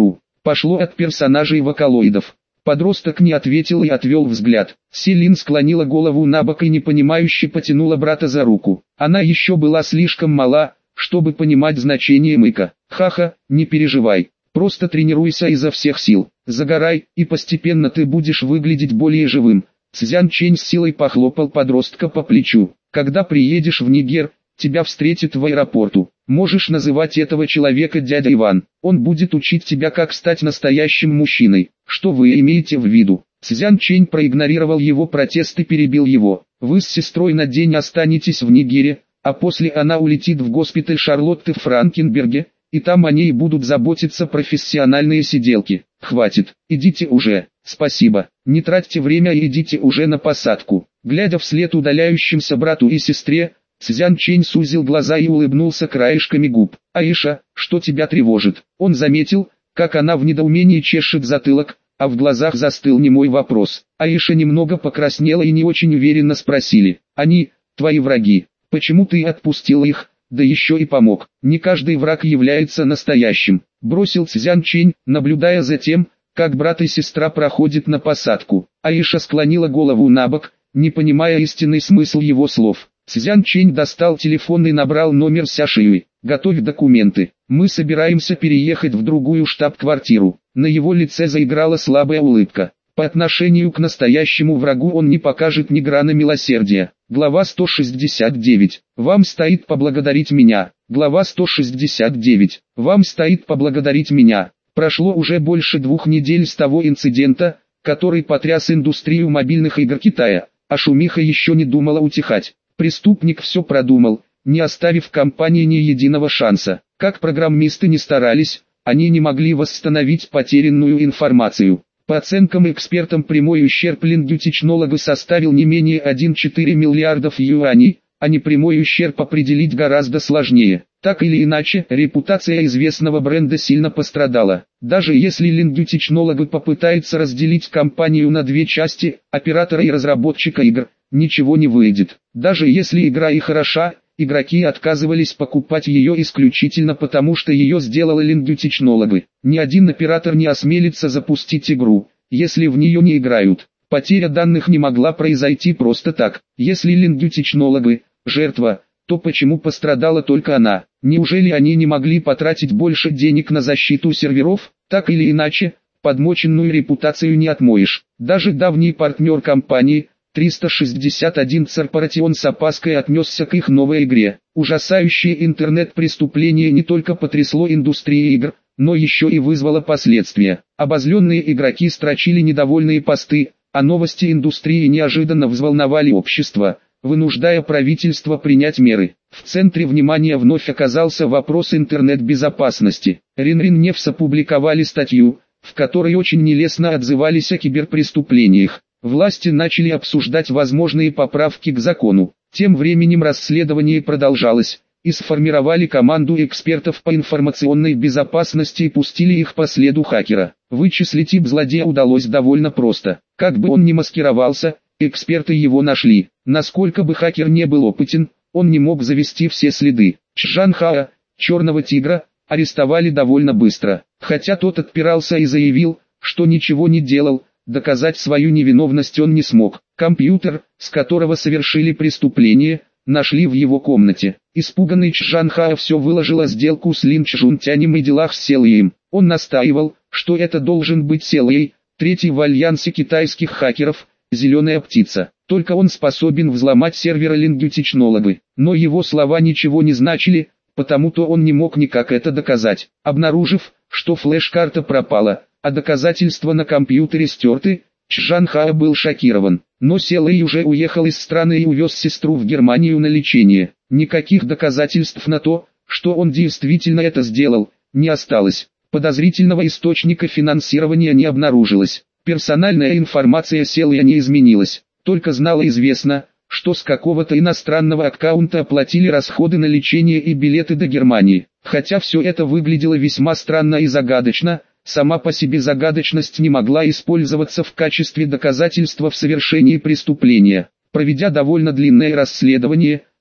пошло от персонажей вокалоидов. Подросток не ответил и отвел взгляд. Селин склонила голову набок и непонимающе потянула брата за руку. Она еще была слишком мала, чтобы понимать значение мыка. «Ха-ха, не переживай. Просто тренируйся изо всех сил. Загорай, и постепенно ты будешь выглядеть более живым». Цзян Чэнь с силой похлопал подростка по плечу. «Когда приедешь в Нигер, тебя встретят в аэропорту. Можешь называть этого человека дядя Иван. Он будет учить тебя, как стать настоящим мужчиной. Что вы имеете в виду?» Цзян Чэнь проигнорировал его протест и перебил его. «Вы с сестрой на день останетесь в Нигере, а после она улетит в госпиталь Шарлотты в Франкенберге, и там о ней будут заботиться профессиональные сиделки. Хватит, идите уже». «Спасибо, не тратьте время и идите уже на посадку». Глядя вслед удаляющимся брату и сестре, Цзян Чэнь сузил глаза и улыбнулся краешками губ. «Аиша, что тебя тревожит?» Он заметил, как она в недоумении чешет затылок, а в глазах застыл немой вопрос. Аиша немного покраснела и не очень уверенно спросили: «Они, твои враги, почему ты отпустил их, да еще и помог?» «Не каждый враг является настоящим», бросил Цзян Чэнь, наблюдая за тем, как брат и сестра проходят на посадку. Аиша склонила голову набок, не понимая истинный смысл его слов. Цзян Чэнь достал телефон и набрал номер Ся Шиюй. «Готовь документы. Мы собираемся переехать в другую штаб-квартиру». На его лице заиграла слабая улыбка. По отношению к настоящему врагу он не покажет ни грана милосердия. Глава сто шестьдесят девять. «Вам стоит поблагодарить меня». Глава сто шестьдесят девять. «Вам стоит поблагодарить меня». Прошло уже больше двух недель с того инцидента, который потряс индустрию мобильных игр Китая, а шумиха еще не думала утихать. Преступник все продумал, не оставив компании ни единого шанса. Как программисты не старались, они не могли восстановить потерянную информацию. По оценкам экспертам, прямой ущерб Lingyu Technology составил не менее один целых четыре десятых миллиардов юаней, а непрямой ущерб определить гораздо сложнее. Так или иначе, репутация известного бренда сильно пострадала. Даже если Lingyu Technology попытается разделить компанию на две части, оператора и разработчика игр, ничего не выйдет. Даже если игра и хороша, игроки отказывались покупать ее исключительно потому, что ее сделала Lingyu Technology. Ни один оператор не осмелится запустить игру, если в нее не играют. Потеря данных не могла произойти просто так. Если Lingyu Technology – жертва, то почему пострадала только она? Неужели они не могли потратить больше денег на защиту серверов? Так или иначе, подмоченную репутацию не отмоешь. Даже давний партнер компании, триста шестьдесят один Corporation, с опаской отнесся к их новой игре. Ужасающее интернет-преступление не только потрясло индустрию игр, но еще и вызвало последствия. Обозленные игроки строчили недовольные посты, а новости индустрии неожиданно взволновали общество, вынуждая правительство принять меры. В центре внимания вновь оказался вопрос интернет-безопасности. Ринрин Невс опубликовали статью, в которой очень нелестно отзывались о киберпреступлениях. Власти начали обсуждать возможные поправки к закону. Тем временем расследование продолжалось, и сформировали команду экспертов по информационной безопасности и пустили их по следу хакера. Вычислить тип злодея удалось довольно просто. Как бы он ни маскировался, эксперты его нашли. Насколько бы хакер не был опытен, он не мог завести все следы. Чжан Хао, Черного Тигра, арестовали довольно быстро. Хотя тот отпирался и заявил, что ничего не делал, доказать свою невиновность он не смог. Компьютер, с которого совершили преступление, нашли в его комнате. Испуганный Чжан Хао все выложил о сделку с Лин Чжунтянем и делах с Селием. Он настаивал, что это должен быть Селий, третий в альянсе китайских хакеров, зеленая птица. Только он способен взломать серверы Lingyu Technology. Но его слова ничего не значили, потому-то он не мог никак это доказать. Обнаружив, что флеш-карта пропала, а доказательства на компьютере стерты, Чжан Хао был шокирован. Но Селий уже уехал из страны и увез сестру в Германию на лечение. Никаких доказательств на то, что он действительно это сделал, не осталось. Подозрительного источника финансирования не обнаружилось. Персональная информация Селия не изменилась. Только знало известно, что с какого-то иностранного аккаунта оплатили расходы на лечение и билеты до Германии. Хотя все это выглядело весьма странно и загадочно, сама по себе загадочность не могла использоваться в качестве доказательства в совершении преступления. Проведя довольно длинное расследование,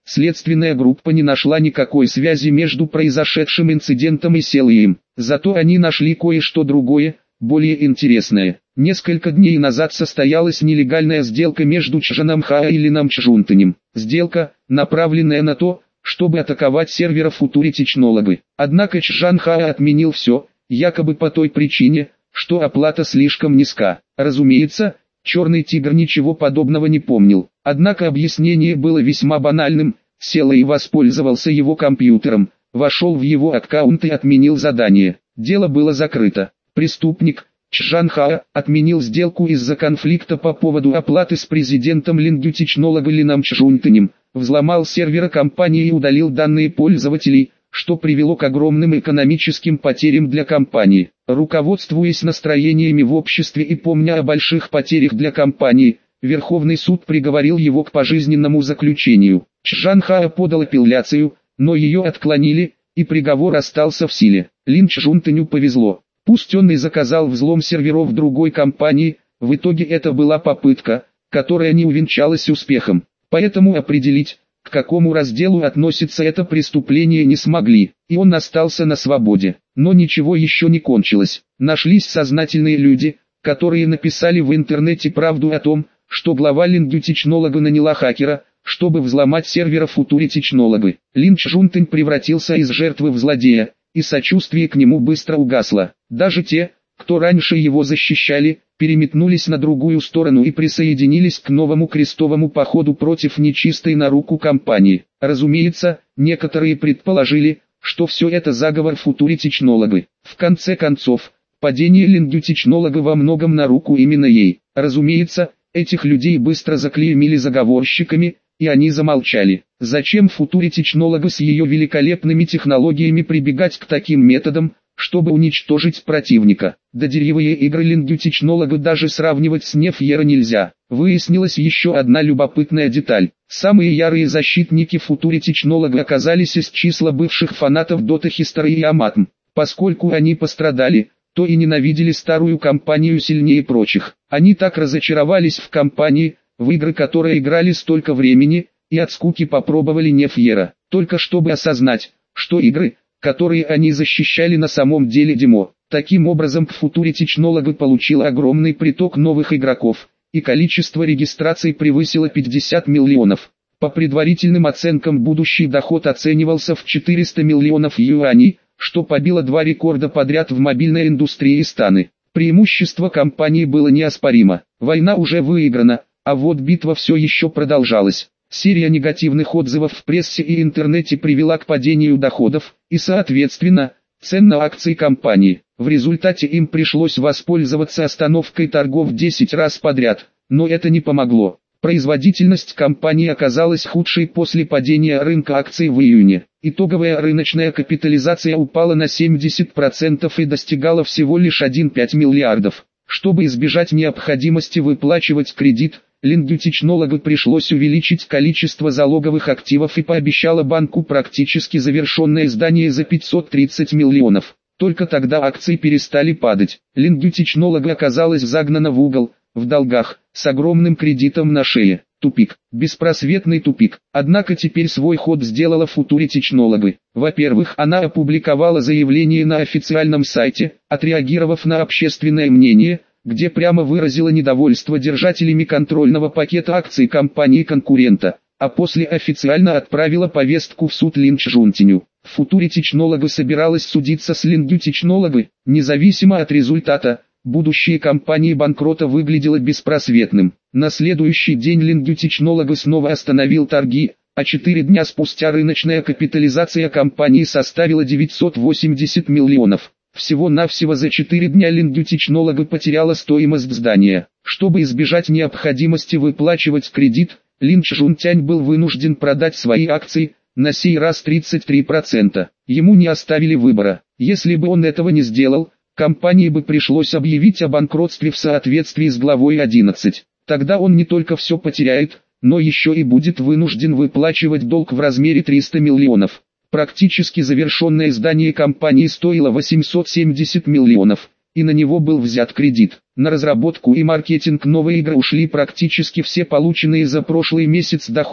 следственная группа не нашла никакой связи между произошедшим инцидентом и Селием. Зато они нашли кое-что другое, более интересное. Несколько дней назад состоялась нелегальная сделка между Чжаном Хао и Лином Чжунтанем. Сделка, направленная на то, чтобы атаковать сервера Future Technology. Однако Чжан Хао отменил все, якобы по той причине, что оплата слишком низка. Разумеется, Черный Тигр ничего подобного не помнил. Однако объяснение было весьма банальным. Селий воспользовался его компьютером, вошел в его аккаунт и отменил задание. Дело было закрыто. Преступник, Чжан Хао, отменил сделку из-за конфликта по поводу оплаты с президентом Lingyu Technology Лином Чжунтанем, взломал серверы компании и удалил данные пользователей, что привело к огромным экономическим потерям для компании. Руководствуясь настроениями в обществе и помня о больших потерях для компании, Верховный суд приговорил его к пожизненному заключению. Чжан Хао подал апелляцию, но ее отклонили, и приговор остался в силе. Лин Чжунтаню повезло. Пусть он и заказал взлом серверов другой компании, в итоге это была попытка, которая не увенчалась успехом. Поэтому определить, к какому разделу относится это преступление, не смогли, и он остался на свободе. Но ничего еще не кончилось. Нашлись сознательные люди, которые написали в интернете правду о том, что глава Lingyu Technology наняла хакера, чтобы взломать сервера Future Technology. Лин Чжунтань превратился из жертвы в злодея, и сочувствие к нему быстро угасло. Даже те, кто раньше его защищали, переметнулись на другую сторону и присоединились к новому крестовому походу против нечистой на руку компании. Разумеется, некоторые предположили, что все это заговор Future Technology. В конце концов, падение Lingyu Technology во многом на руку именно ей. Разумеется, этих людей быстро заклеймили заговорщиками, и они замолчали. Зачем Future Technology с ее великолепными технологиями прибегать к таким методам, чтобы уничтожить противника? Додеревые игры Lingyu Technology даже сравнивать с Нефьера нельзя. Выяснилась еще одна любопытная деталь. Самые ярые защитники Future Technology оказались из числа бывших фанатов Dota History и Amatm. Поскольку они пострадали, то и ненавидели старую компанию сильнее прочих. Они так разочаровались в компании, в игры которые играли столько времени, и от скуки попробовали Нефьера, только чтобы осознать, что игры, которые они защищали, на самом деле демо. Таким образом, Future Technology получил огромный приток новых игроков, и количество регистраций превысило пятьдесят миллионов. По предварительным оценкам будущий доход оценивался в четыреста миллионов юаней, что побило два рекорда подряд в мобильной индустрии страны. Преимущество компании было неоспоримо. Война уже выиграна, а вот битва все еще продолжалась. Серия негативных отзывов в прессе и интернете привела к падению доходов, и соответственно, цен на акции компании. В результате им пришлось воспользоваться остановкой торгов десять раз подряд, но это не помогло. Производительность компании оказалась худшей после падения рынка акций в июне. Итоговая рыночная капитализация упала на семьдесят процентов и достигала всего лишь один целых пять десятых миллиардов. Чтобы избежать необходимости выплачивать кредит, Lingyu Technology пришлось увеличить количество залоговых активов и пообещала банку практически завершенное здание за пятьсот тридцать миллионов. Только тогда акции перестали падать. Lingyu Technology оказалась загнана в угол, в долгах, с огромным кредитом на шее. Тупик. Беспросветный тупик. Однако теперь свой ход сделала Future Technology. Во-первых, она опубликовала заявление на официальном сайте, отреагировав на общественное мнение, где прямо выразила недовольство держателями контрольного пакета акций компании-конкурента, а после официально отправила повестку в суд Лин Чжунтаню. Future Technology собиралась судиться с Lingyu Technology, независимо от результата. Будущее компании банкрота выглядело беспросветным. На следующий день Lingyu Technology снова остановил торги, а четыре дня спустя рыночная капитализация компании составила девятьсот восемьдесят миллионов. Всего-навсего за четыре дня Lingyu Technology потеряла стоимость здания. Чтобы избежать необходимости выплачивать кредит, Лин Чжунтань был вынужден продать свои акции, на сей раз тридцать три процента. Ему не оставили выбора. Если бы он этого не сделал, компании бы пришлось объявить о банкротстве в соответствии с главой одиннадцать. Тогда он не только все потеряет, но еще и будет вынужден выплачивать долг в размере триста миллионов. Практически завершенное здание компании стоило восемьсот семьдесят миллионов, и на него был взят кредит. На разработку и маркетинг новой игры ушли практически все полученные за прошлый месяц доходы,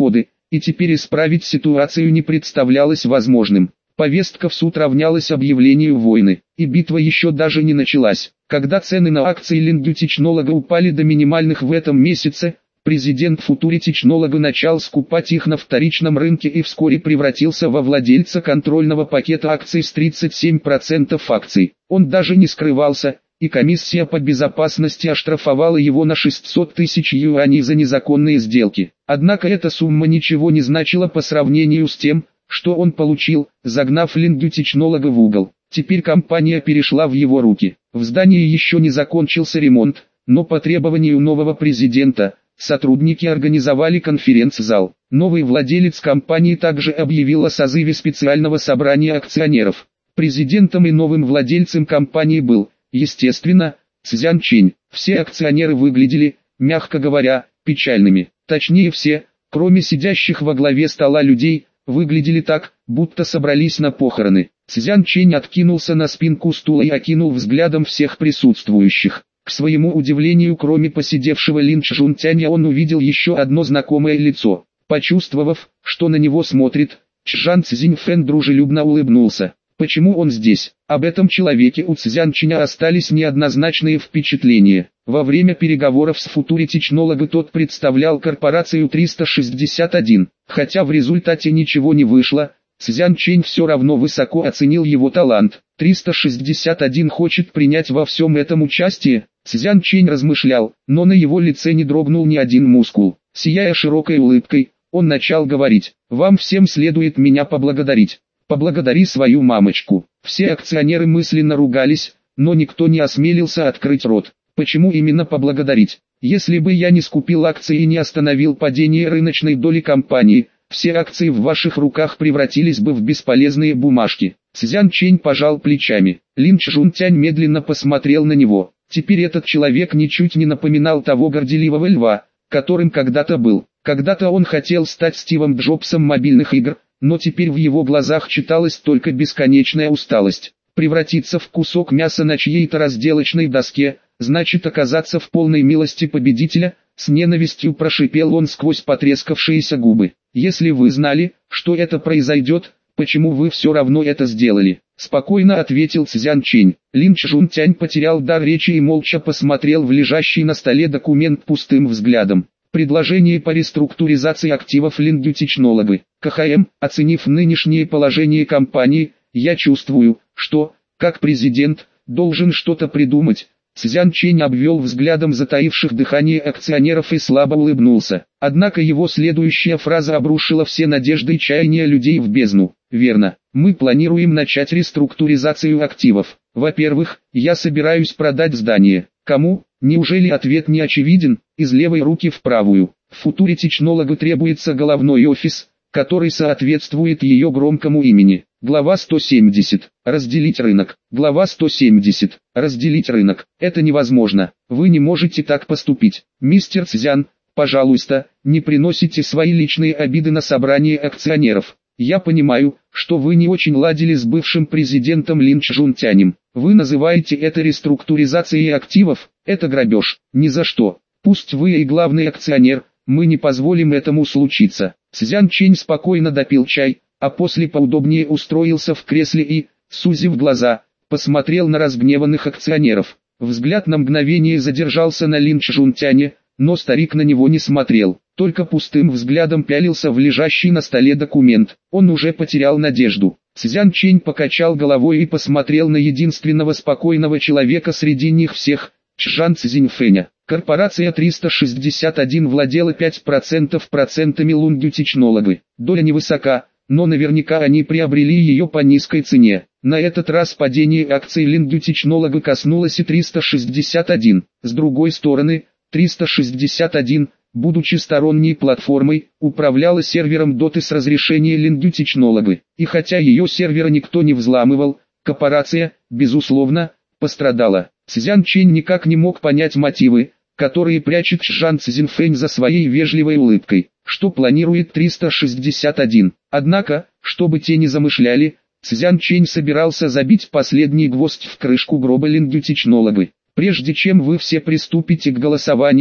и теперь исправить ситуацию не представлялось возможным. Повестка в суд равнялась объявлению войны, и битва еще даже не началась. Когда цены на акции Lingdu Technology упали до минимальных в этом месяце, президент Futuri Technology начал скупать их на вторичном рынке и вскоре превратился во владельца контрольного пакета акций с тридцать семь процентов акций. Он даже не скрывался, и комиссия по безопасности оштрафовала его на шестьсот тысяч юаней за незаконные сделки. Однако эта сумма ничего не значила по сравнению с тем, что он получил, загнав Lingdu Technology в угол. Теперь компания перешла в его руки. В здании еще не закончился ремонт, но по требованию нового президента, сотрудники организовали конференц-зал. Новый владелец компании также объявил о созыве специального собрания акционеров. Президентом и новым владельцем компании был, естественно, Цзян Чэнь. Все акционеры выглядели, мягко говоря, печальными. Точнее все, кроме сидящих во главе стола людей, выглядели так, будто собрались на похороны. Цзян Чэнь откинулся на спинку стула и окинул взглядом всех присутствующих. К своему удивлению, кроме посидевшего Лин Чжунтяня, он увидел еще одно знакомое лицо. Почувствовав, что на него смотрит, Чжан Цзиньфэн дружелюбно улыбнулся. Почему он здесь? Об этом человеке у Цзян Чэня остались неоднозначные впечатления. Во время переговоров с Futuri Technology тот представлял корпорацию триста шестьдесят один. Хотя в результате ничего не вышло, Цзян Чэнь все равно высоко оценил его талант. триста шестьдесят один хочет принять во всем этом участие? Цзян Чэнь размышлял, но на его лице не дрогнул ни один мускул. Сияя широкой улыбкой, он начал говорить: «Вам всем следует меня поблагодарить. Поблагодари свою мамочку». Все акционеры мысленно ругались, но никто не осмелился открыть рот. Почему именно поблагодарить? Если бы я не скупил акции и не остановил падение рыночной доли компании, все акции в ваших руках превратились бы в бесполезные бумажки. Цзян Чэнь пожал плечами. Лин Чжунтянь медленно посмотрел на него. Теперь этот человек ничуть не напоминал того горделивого льва, которым когда-то был. Когда-то он хотел стать Стивом Джобсом мобильных игр, но теперь в его глазах читалась только бесконечная усталость. Превратиться в кусок мяса на чьей-то разделочной доске, значит оказаться в полной милости победителя, с ненавистью прошипел он сквозь потрескавшиеся губы. Если вы знали, что это произойдет, почему вы все равно это сделали? Спокойно ответил Цзян Чэнь. Лин Чжунтянь потерял дар речи и молча посмотрел в лежащий на столе документ пустым взглядом. Предложение по реструктуризации активов Lingdu Technology. КХМ, оценив нынешнее положение компании, я чувствую, что, как президент, должен что-то придумать. Цзян Чэнь обвел взглядом затаивших дыхание акционеров и слабо улыбнулся. Однако его следующая фраза обрушила все надежды и чаяния людей в бездну. Верно, мы планируем начать реструктуризацию активов. Во-первых, я собираюсь продать здание. Кому? Неужели ответ не очевиден? Из левой руки в правую. В Futuri Technology требуется головной офис, который соответствует ее громкому имени. Глава сто семьдесят. Разделить рынок. Глава сто семьдесят. Разделить рынок. Это невозможно. Вы не можете так поступить. Мистер Цзян, пожалуйста, не приносите свои личные обиды на собрание акционеров. Я понимаю, что вы не очень ладили с бывшим президентом Лин Чжунтянем. Вы называете это реструктуризацией активов? Это грабеж. Ни за что. Пусть вы и главный акционер, мы не позволим этому случиться. Цзян Чэнь спокойно допил чай, а после поудобнее устроился в кресле и, сузив глаза, посмотрел на разгневанных акционеров. Взгляд на мгновение задержался на Лин Чжунтяне, но старик на него не смотрел, только пустым взглядом пялился в лежащий на столе документ. Он уже потерял надежду. Цзян Чэнь покачал головой и посмотрел на единственного спокойного человека среди них всех, Чжан Цзиньфэня. Корпорация триста шестьдесят один владела пять процентов процентами Lingdu Technology. Доля невысока, но наверняка они приобрели ее по низкой цене. На этот раз падение акций Lingdu Technology коснулось и триста шестьдесят один. С другой стороны, триста шестьдесят один, будучи сторонней платформой, управляла сервером доты с разрешения Lingdu Technology. И хотя ее сервера никто не взламывал, корпорация, безусловно, пострадала. Цзян Чэнь никак не мог понять мотивы, которые прячет Чжан Цзиньфэнь за своей вежливой улыбкой, что планирует триста шестьдесят один. Однако, что бы те ни замышляли, Цзян Чэнь собирался забить последний гвоздь в крышку гроба Lingdu Technology. Прежде чем вы все приступите к голосованию,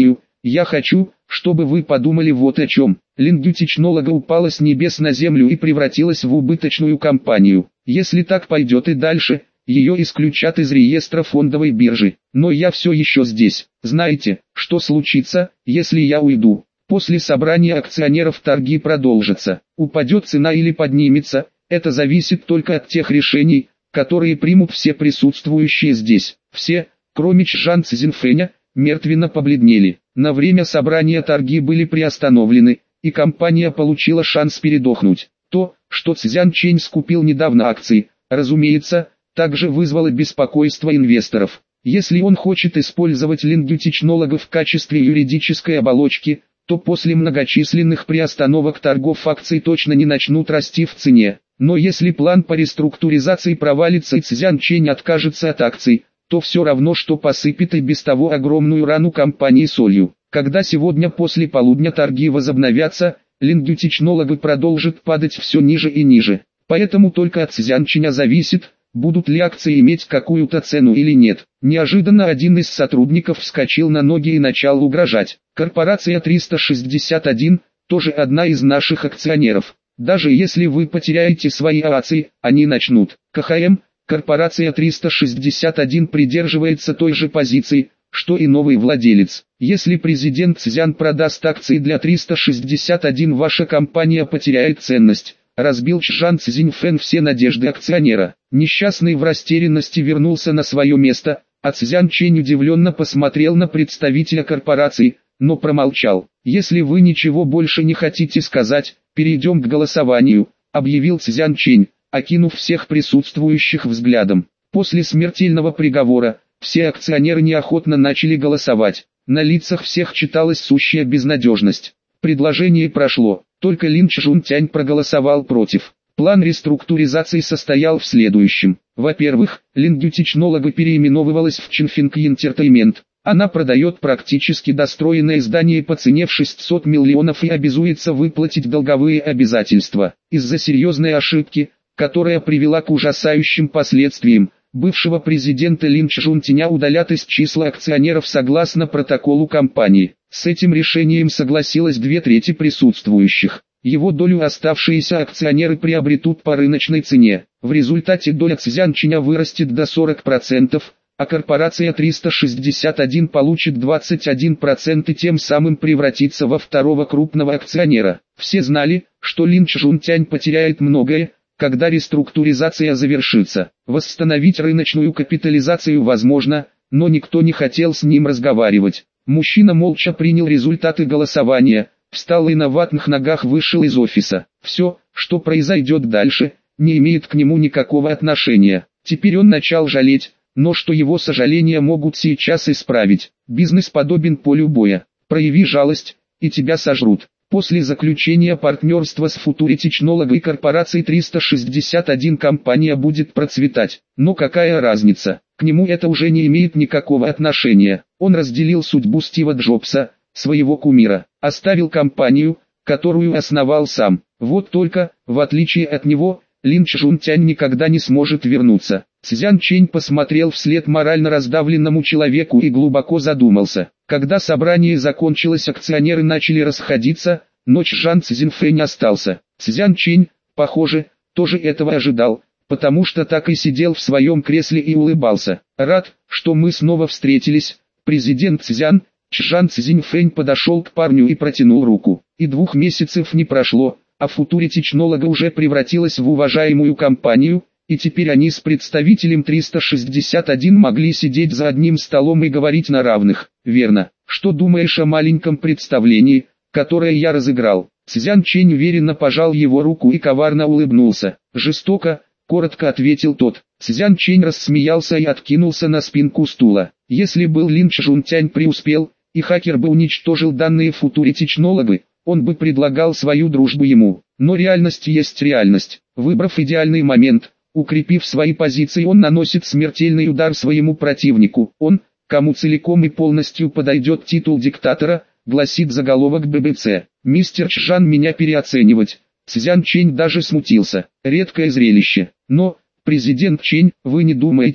Я хочу, чтобы вы подумали вот о чем. Лингю Технолога упала с небес на землю и превратилась в убыточную компанию. Если так пойдет и дальше, ее исключат из реестра фондовой биржи. Но я все еще здесь. Знаете, что случится, если я уйду? После собрания акционеров торги продолжатся. Упадет цена или поднимется, это зависит только от тех решений, которые примут все присутствующие здесь. Все, кроме Чжан Цзиньфэня, мертвенно побледнели. На время собрания торги были приостановлены, и компания получила шанс передохнуть. То, что Цзян Чэнь скупил недавно акции, разумеется, также вызвало беспокойство инвесторов. Если он хочет использовать Лингю Технолога в качестве юридической оболочки, то после многочисленных приостановок торгов акций точно не начнут расти в цене. Но если план по реструктуризации провалится и Цзян Чэнь откажется от акций, то все равно, что посыпет и без того огромную рану компании солью. Когда сегодня после полудня торги возобновятся, Лингю Технолога продолжит падать все ниже и ниже. Поэтому только от Цзян Чэня зависит, будут ли акции иметь какую-то цену или нет. Неожиданно один из сотрудников вскочил на ноги и начал угрожать. Корпорация триста шестьдесят один, тоже одна из наших акционеров. Даже если вы потеряете свои акции, они начнут. КХМ, корпорация триста шестьдесят один придерживается той же позиции, что и новый владелец. Если президент Цзян продаст акции для триста шестьдесят один, ваша компания потеряет ценность. Разбил Чжан Цзиньфэн все надежды акционера. Несчастный в растерянности вернулся на свое место, а Цзян Чэнь удивленно посмотрел на представителя корпорации, но промолчал. «Если вы ничего больше не хотите сказать, перейдем к голосованию», — объявил Цзян Чэнь, окинув всех присутствующих взглядом. После смертельного приговора, все акционеры неохотно начали голосовать. На лицах всех читалась сущая безнадежность. Предложение прошло, только Лин Чжунтянь проголосовал против. План реструктуризации состоял в следующем. Во-первых, Лингю Технолога переименовывалась в Чинфинг Entertainment. Она продает практически достроенное здание по цене в шестьсот миллионов и обязуется выплатить долговые обязательства. Из-за серьезной ошибки, которая привела к ужасающим последствиям, бывшего президента Лин Чжунтяня удалят из числа акционеров согласно протоколу компании. С этим решением согласилось две трети присутствующих. Его долю оставшиеся акционеры приобретут по рыночной цене. В результате доля Цзян Чэня вырастет до сорока процентов, а корпорация триста шестьдесят один получит двадцать один процент и тем самым превратится во второго крупного акционера. Все знали, что Лин Чжунтянь потеряет многое, когда реструктуризация завершится. Восстановить рыночную капитализацию возможно, но никто не хотел с ним разговаривать. Мужчина молча принял результаты голосования, встал и на ватных ногах вышел из офиса. Все, что произойдет дальше, не имеет к нему никакого отношения. Теперь он начал жалеть, но что его сожаления могут сейчас исправить. Бизнес подобен полю боя. Прояви жалость, и тебя сожрут. После заключения партнерства с Future Technology и корпорацией триста шестьдесят один компания будет процветать. Но какая разница? К нему это уже не имеет никакого отношения. Он разделил судьбу Стива Джобса, своего кумира, оставил компанию, которую основал сам. Вот только, в отличие от него, Лин Чжунтянь никогда не сможет вернуться. Цзян Чэнь посмотрел вслед морально раздавленному человеку и глубоко задумался. Когда собрание закончилось, акционеры начали расходиться, но Чжан Цзиньфэнь остался. Цзян Чэнь, похоже, тоже этого ожидал, потому что так и сидел в своем кресле и улыбался. «Рад, что мы снова встретились, президент Цзян». Чжан Цзиньфэнь подошел к парню и протянул руку. И двух месяцев не прошло, а Future Technology уже превратилась в уважаемую компанию, и теперь они с представителем триста шестьдесят один могли сидеть за одним столом и говорить на равных. «Верно. Что думаешь о маленьком представлении, которое я разыграл?» Цзян Чэнь уверенно пожал его руку и коварно улыбнулся. «Жестоко», — коротко ответил тот. Цзян Чэнь рассмеялся и откинулся на спинку стула. Если был Лин Чжунтянь преуспел, и хакер бы уничтожил данные Future Technology, он бы предлагал свою дружбу ему. Но реальность есть реальность. Выбрав идеальный момент, укрепив свои позиции, он наносит смертельный удар своему противнику. Он, кому целиком и полностью подойдет титул диктатора, гласит заголовок бэ бэ цэ. «Мистер Чжан меня переоценивать». Цзян Чэнь даже смутился. Редкое зрелище. Но, президент Чэнь, вы не думаете,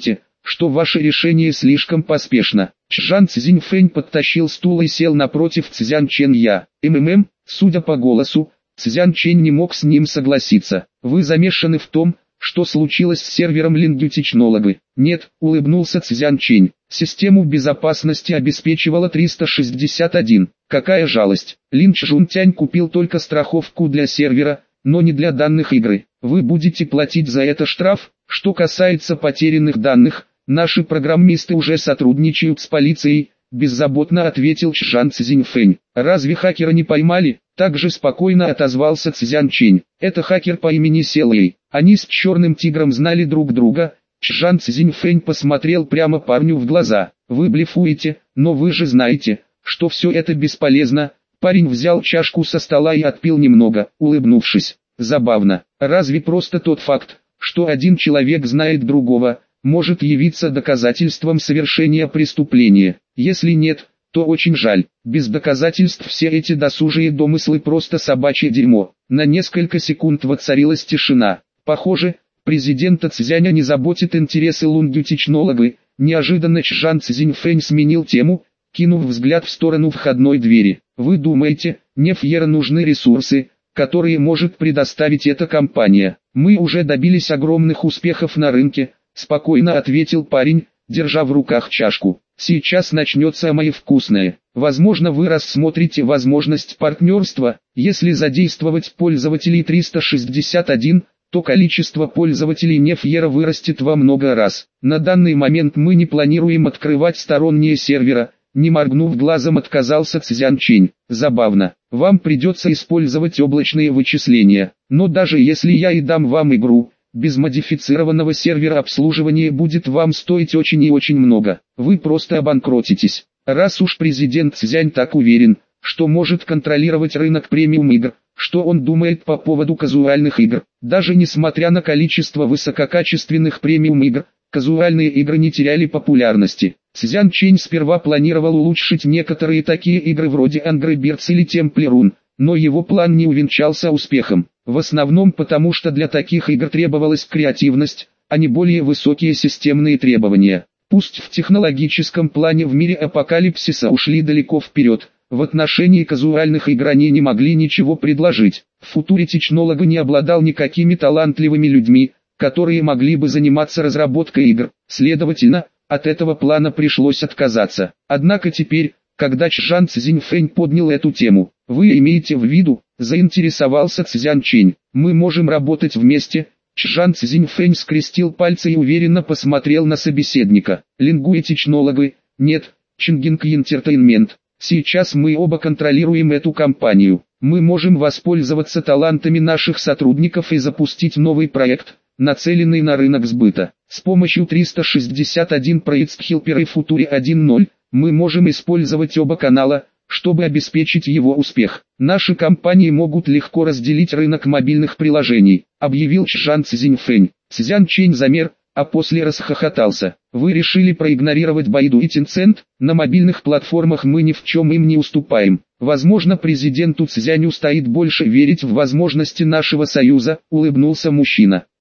что ваше решение слишком поспешно. Чжан Цзиньфэнь подтащил стул и сел напротив Цзян Чэнья. МММ, судя по голосу, Цзян Чэнь не мог с ним согласиться. Вы замешаны в том, что случилось с сервером Lingyu Technology? Нет, улыбнулся Цзян Чэнь. Систему безопасности обеспечивала триста шестьдесят один. Какая жалость. Лин Чжунтянь купил только страховку для сервера, но не для данных игры. Вы будете платить за это штраф. Что касается потерянных данных, наши программисты уже сотрудничают с полицией, беззаботно ответил Чжан Цзиньфэнь. Разве хакера не поймали? Также спокойно отозвался Цзян Чэнь. Это хакер по имени Селэй. Они с Черным Тигром знали друг друга. Чжан Цзиньфэнь посмотрел прямо парню в глаза. Вы блефуете, но вы же знаете, что все это бесполезно. Парень взял чашку со стола и отпил немного, улыбнувшись. Забавно. Разве просто тот факт, что один человек знает другого, может явиться доказательством совершения преступления? Если нет, то очень жаль. Без доказательств все эти досужие домыслы просто собачье дерьмо. На несколько секунд воцарилась тишина. Похоже, президента Цзяня не заботит интересы Lingyu Technology. Неожиданно Чжан Цзиньфэнь сменил тему, кинув взгляд в сторону входной двери. Вы думаете, Нефьера нужны ресурсы, которые может предоставить эта компания? Мы уже добились огромных успехов на рынке, спокойно ответил парень, держа в руках чашку. Сейчас начнется самое вкусное. Возможно, вы рассмотрите возможность партнерства. Если задействовать пользователей триста шестьдесят один, то количество пользователей Нефьера вырастет во много раз. На данный момент мы не планируем открывать сторонние сервера. Не моргнув глазом, отказался Цзян Чэнь. Забавно. Вам придется использовать облачные вычисления. Но даже если я и дам вам игру, без модифицированного сервера обслуживание будет вам стоить очень и очень много. Вы просто обанкротитесь. Раз уж президент Цзянь так уверен, что может контролировать рынок премиум игр, что он думает по поводу казуальных игр? Даже несмотря на количество высококачественных премиум игр, казуальные игры не теряли популярности. Цзян Чэнь сперва планировал улучшить некоторые такие игры вроде Angry Birds или Temple Run, но его план не увенчался успехом. В основном потому, что для таких игр требовалась креативность, а не более высокие системные требования. Пусть в технологическом плане в мире апокалипсиса ушли далеко вперед, в отношении казуальных игр они не могли ничего предложить. В Future Technology не обладал никакими талантливыми людьми, которые могли бы заниматься разработкой игр. Следовательно, от этого плана пришлось отказаться. Однако теперь, когда Чжан Цзиньфэнь поднял эту тему, вы имеете в виду, заинтересовался Цзян Чэнь. Мы можем работать вместе. Чжан Цзиньфэнь скрестил пальцы и уверенно посмотрел на собеседника. Lingyu Technology, нет, Changing Entertainment. Сейчас мы оба контролируем эту компанию. Мы можем воспользоваться талантами наших сотрудников и запустить новый проект, нацеленный на рынок сбыта. С помощью триста шестьдесят один Project Helper и Future один ноль, мы можем использовать оба канала, чтобы обеспечить его успех. Наши компании могут легко разделить рынок мобильных приложений, объявил Чжан Цзиньфэнь. Цзян Чэнь замер, а после расхохотался. Вы решили проигнорировать Байду и Tencent? На мобильных платформах мы ни в чем им не уступаем. Возможно, президенту Цзяню стоит больше верить в возможности нашего союза, улыбнулся мужчина.